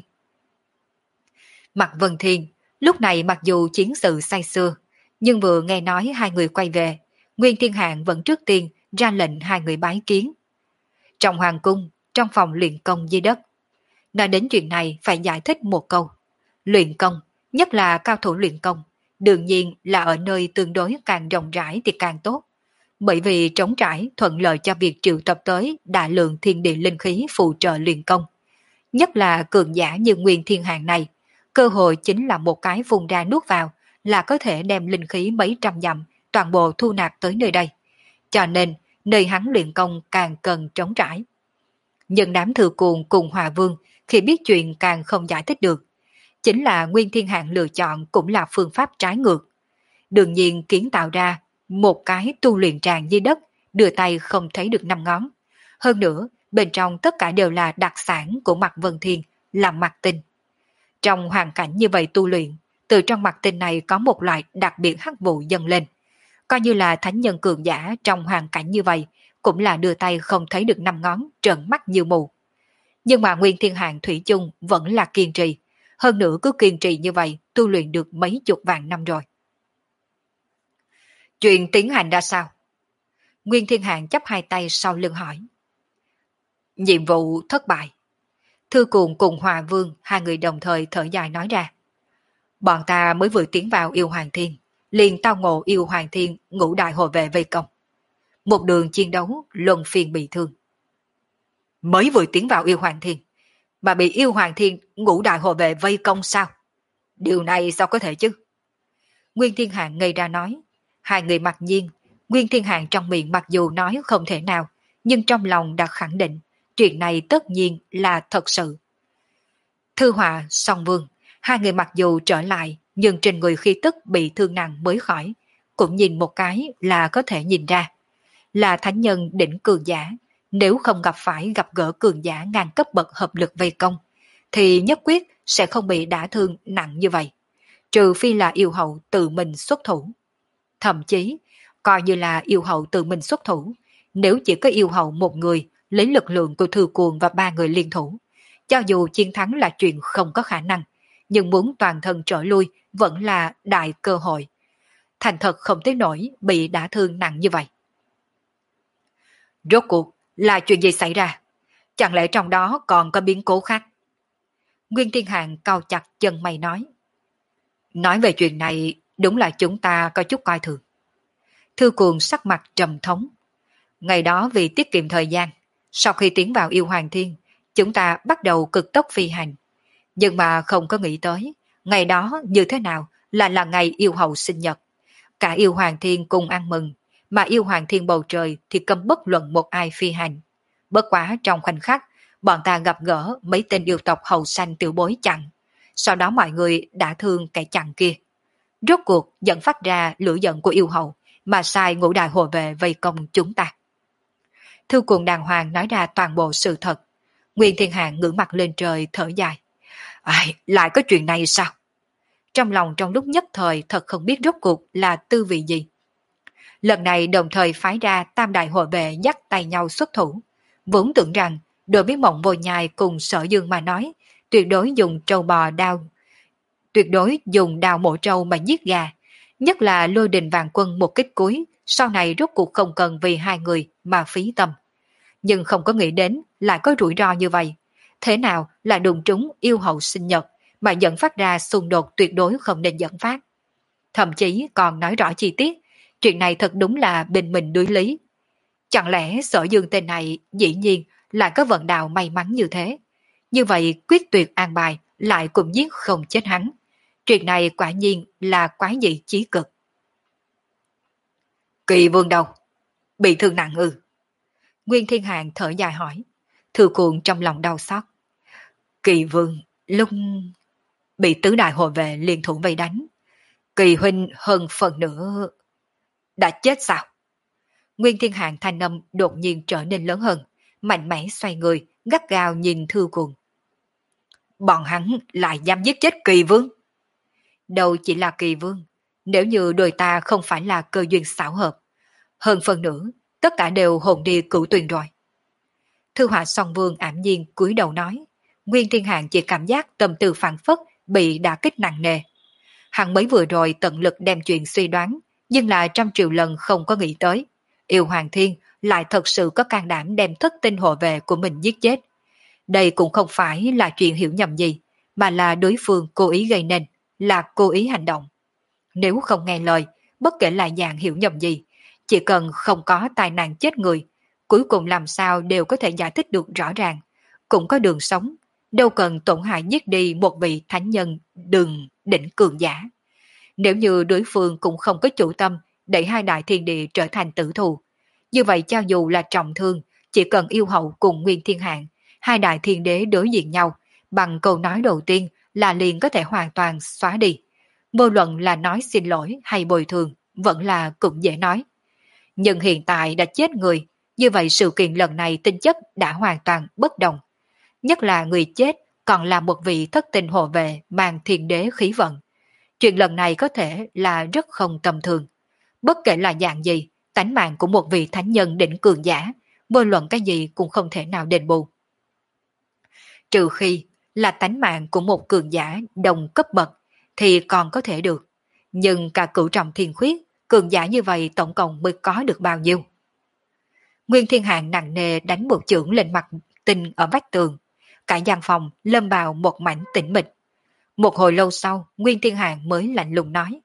Mặt Vân Thiên, lúc này mặc dù chiến sự say xưa, nhưng vừa nghe nói hai người quay về, Nguyên Thiên Hạng vẫn trước tiên ra lệnh hai người bái kiến. Trong hoàng cung, trong phòng luyện công dưới đất. Nói đến chuyện này phải giải thích một câu. Luyện công, nhất là cao thủ luyện công, đương nhiên là ở nơi tương đối càng rộng rãi thì càng tốt. Bởi vì trống trải thuận lợi cho việc triệu tập tới đại lượng thiên địa linh khí phụ trợ luyện công. Nhất là cường giả như Nguyên Thiên Hạng này, cơ hội chính là một cái vùng ra nuốt vào, là có thể đem linh khí mấy trăm dặm toàn bộ thu nạp tới nơi đây. Cho nên, nơi hắn luyện công càng cần trống trải. Nhưng đám thừa cuồng cùng Hòa Vương khi biết chuyện càng không giải thích được. Chính là Nguyên Thiên Hạng lựa chọn cũng là phương pháp trái ngược. Đương nhiên kiến tạo ra một cái tu luyện tràng dưới đất, đưa tay không thấy được năm ngón. Hơn nữa, bên trong tất cả đều là đặc sản của mặt Vân Thiên, là mặt tinh. Trong hoàn cảnh như vậy tu luyện, từ trong mặt tinh này có một loại đặc biệt hắc vụ dâng lên. Coi như là thánh nhân cường giả trong hoàn cảnh như vậy, cũng là đưa tay không thấy được năm ngón, trợn mắt như mù. Nhưng mà Nguyên Thiên Hạng thủy chung vẫn là kiên trì. Hơn nữa cứ kiên trì như vậy, tu luyện được mấy chục vạn năm rồi. Chuyện tiến hành ra sao? Nguyên Thiên Hạng chắp hai tay sau lưng hỏi. Nhiệm vụ thất bại. Thư Cuồng cùng Hòa Vương, hai người đồng thời thở dài nói ra. Bọn ta mới vừa tiến vào yêu hoàng thiên, liền tao ngộ yêu hoàng thiên ngũ đại hộ vệ vây công. Một đường chiến đấu luân phiên bị thương. Mới vừa tiến vào yêu hoàng thiên, mà bị yêu hoàng thiên ngũ đại hộ vệ vây công sao? Điều này sao có thể chứ? Nguyên Thiên Hạng ngây ra nói. Hai người mặc nhiên, Nguyên Thiên Hạng trong miệng mặc dù nói không thể nào, nhưng trong lòng đã khẳng định, chuyện này tất nhiên là thật sự. Thư Họa, Song Vương, hai người mặc dù trở lại, nhưng trên người khi tức bị thương nặng mới khỏi, cũng nhìn một cái là có thể nhìn ra. Là thánh nhân đỉnh cường giả, nếu không gặp phải gặp gỡ cường giả ngang cấp bậc hợp lực vây công, thì nhất quyết sẽ không bị đả thương nặng như vậy. Trừ phi là yêu hậu tự mình xuất thủ. Thậm chí, coi như là yêu hậu tự mình xuất thủ, nếu chỉ có yêu hậu một người lấy lực lượng của Thư Cuồng và ba người liên thủ, cho dù chiến thắng là chuyện không có khả năng, nhưng muốn toàn thân trở lui vẫn là đại cơ hội. Thành thật không tới nổi bị đả thương nặng như vậy. Rốt cuộc là chuyện gì xảy ra? Chẳng lẽ trong đó còn có biến cố khác? Nguyên Thiên Hạng cau chặt chân mày nói. Nói về chuyện này, đúng là chúng ta có chút coi thường. Thư Cuồng sắc mặt trầm thống. Ngày đó vì tiết kiệm thời gian, sau khi tiến vào yêu hoàng thiên, chúng ta bắt đầu cực tốc phi hành. Nhưng mà không có nghĩ tới, ngày đó như thế nào là là ngày yêu hậu sinh nhật. Cả yêu hoàng thiên cùng ăn mừng, mà yêu hoàng thiên bầu trời thì cấm bất luận một ai phi hành. Bất quá trong khoảnh khắc, bọn ta gặp gỡ mấy tên yêu tộc hậu sanh tiểu bối chặn. Sau đó mọi người đã thương kẻ chặn kia. Rốt cuộc dẫn phát ra lửa giận của yêu hậu, mà sai ngũ đại hộ vệ vây công chúng ta. Thư Cuồng đàng hoàng nói ra toàn bộ sự thật. Nguyên Thiên Hạng ngửa mặt lên trời thở dài. Ai, lại có chuyện này sao? Trong lòng trong lúc nhất thời thật không biết rốt cuộc là tư vị gì. Lần này đồng thời phái ra tam đại hộ vệ dắt tay nhau xuất thủ. Vốn tưởng rằng đội bí mộng vô nhai cùng Sở Dương mà nói, tuyệt đối dùng trâu bò đao, tuyệt đối dùng đao mổ trâu mà giết gà. Nhất là Lôi Đình Vạn Quân một kích cuối, sau này rốt cuộc không cần vì hai người mà phí tâm. Nhưng không có nghĩ đến lại có rủi ro như vậy. Thế nào là đụng trúng yêu hậu sinh nhật mà dẫn phát ra xung đột tuyệt đối không nên dẫn phát. Thậm chí còn nói rõ chi tiết, chuyện này thật đúng là bên mình đối lý. Chẳng lẽ Sở Dương tên này dĩ nhiên lại có vận đạo may mắn như thế? Như vậy quyết tuyệt an bài lại cũng giết không chết hắn. Chuyện này quả nhiên là quái dị chí cực. Kỳ Vương đâu? Bị thương nặng ư? Nguyên Thiên Hạng thở dài hỏi. Thư Cuồng trong lòng đau xót. Kỳ Vương lúc bị tứ đại hộ vệ liên thủ vây đánh. Kỳ huynh hơn phần nữa đã chết sao? Nguyên Thiên Hạng thanh âm đột nhiên trở nên lớn hơn, mạnh mẽ xoay người, gắt gao nhìn Thư Cuồng. Bọn hắn lại dám giết chết Kỳ Vương. Đâu chỉ là Kỳ Vương, nếu như đôi ta không phải là cơ duyên xảo hợp, hơn phần nữa, tất cả đều hồn đi cửu tuyền rồi. Thư Họa Song Vương ảm nhiên cúi đầu nói, Nguyên Thiên Hạng chỉ cảm giác tâm tư phản phất bị đả kích nặng nề. Hắn mới vừa rồi tận lực đem chuyện suy đoán, nhưng là trăm triệu lần không có nghĩ tới. Yêu Hoàng Thiên lại thật sự có can đảm đem thất tinh hộ vệ của mình giết chết. Đây cũng không phải là chuyện hiểu nhầm gì, mà là đối phương cố ý gây nên, là cố ý hành động. Nếu không nghe lời, bất kể là dạng hiểu nhầm gì, chỉ cần không có tai nạn chết người, cuối cùng làm sao đều có thể giải thích được rõ ràng, cũng có đường sống, đâu cần tổn hại giết đi một vị thánh nhân đừng đỉnh cường giả. Nếu như đối phương cũng không có chủ tâm để hai đại thiên địa trở thành tử thù, như vậy cho dù là trọng thương, chỉ cần yêu hậu cùng Nguyên Thiên Hạng, hai đại thiên đế đối diện nhau, bằng câu nói đầu tiên là liền có thể hoàn toàn xóa đi. Vô luận là nói xin lỗi hay bồi thường, vẫn là cũng dễ nói. Nhưng hiện tại đã chết người, như vậy sự kiện lần này tính chất đã hoàn toàn bất đồng. Nhất là người chết còn là một vị thất tình hộ vệ mang thiên đế khí vận. Chuyện lần này có thể là rất không tầm thường. Bất kể là dạng gì, tánh mạng của một vị thánh nhân đỉnh cường giả, vô luận cái gì cũng không thể nào đền bù. Trừ khi là tánh mạng của một cường giả đồng cấp bậc thì còn có thể được. Nhưng cả cửu trọng thiên khuyết, cường giả như vậy tổng cộng mới có được bao nhiêu? Nguyên Thiên Hạng nặng nề đánh một chưởng lên mặt tinh ở vách tường. Cả gian phòng lâm vào một mảnh tĩnh mịch. Một hồi lâu sau, Nguyên Thiên Hạng mới lạnh lùng nói.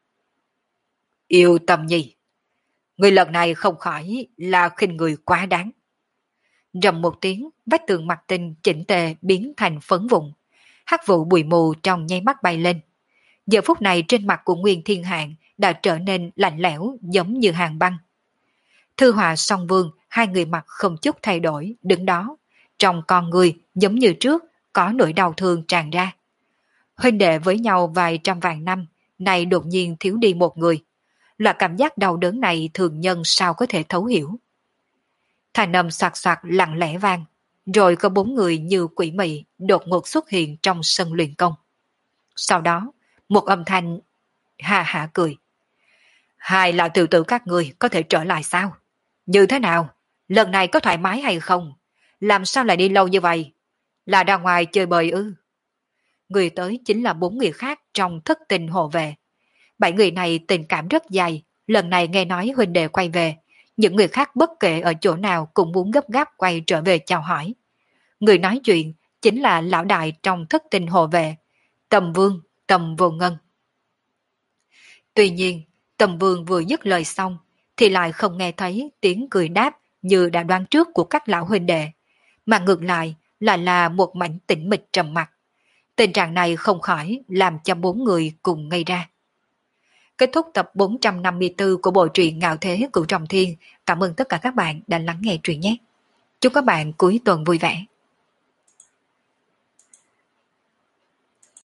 Yêu Tâm Nhi, người lần này không khỏi là khinh người quá đáng. Rầm một tiếng, vách tường mặt tinh chỉnh tề biến thành phấn vụn. Hắc vụ bụi mù trong nháy mắt bay lên. Giờ phút này trên mặt của Nguyên Thiên Hạng đã trở nên lạnh lẽo giống như hàng băng. Thư Hòa Song Vương, hai người mặt không chút thay đổi, đứng đó. Trong con người giống như trước, có nỗi đau thương tràn ra. Huynh đệ với nhau vài trăm vạn năm, nay đột nhiên thiếu đi một người. Loại cảm giác đau đớn này thường nhân sao có thể thấu hiểu. Thanh âm soạt soạt lặng lẽ vang, rồi có bốn người như quỷ mị đột ngột xuất hiện trong sân luyện công. Sau đó, một âm thanh hà hạ cười. Hai là tiểu tử các người có thể trở lại sao? Như thế nào? Lần này có thoải mái hay không? Làm sao lại đi lâu như vậy? Là ra ngoài chơi bời ư? Người tới chính là bốn người khác trong thất tình hộ vệ. Bảy người này tình cảm rất dài, lần này nghe nói huynh đệ quay về, những người khác bất kể ở chỗ nào cũng muốn gấp gáp quay trở về chào hỏi. Người nói chuyện chính là lão đại trong thất tình hộ vệ, Tầm Vương, Tầm Vô Ngân. Tuy nhiên, Tầm Vương vừa dứt lời xong, thì lại không nghe thấy tiếng cười đáp như đã đoán trước của các lão huynh đệ, mà ngược lại là là một mảnh tĩnh mịch trầm mặc. Tình trạng này không khỏi làm cho bốn người cùng ngây ra. Kết thúc tập bốn trăm năm mươi tư của bộ truyện Ngạo Thế Cửu Trọng Thiên. Cảm ơn tất cả các bạn đã lắng nghe truyện nhé. Chúc các bạn cuối tuần vui vẻ.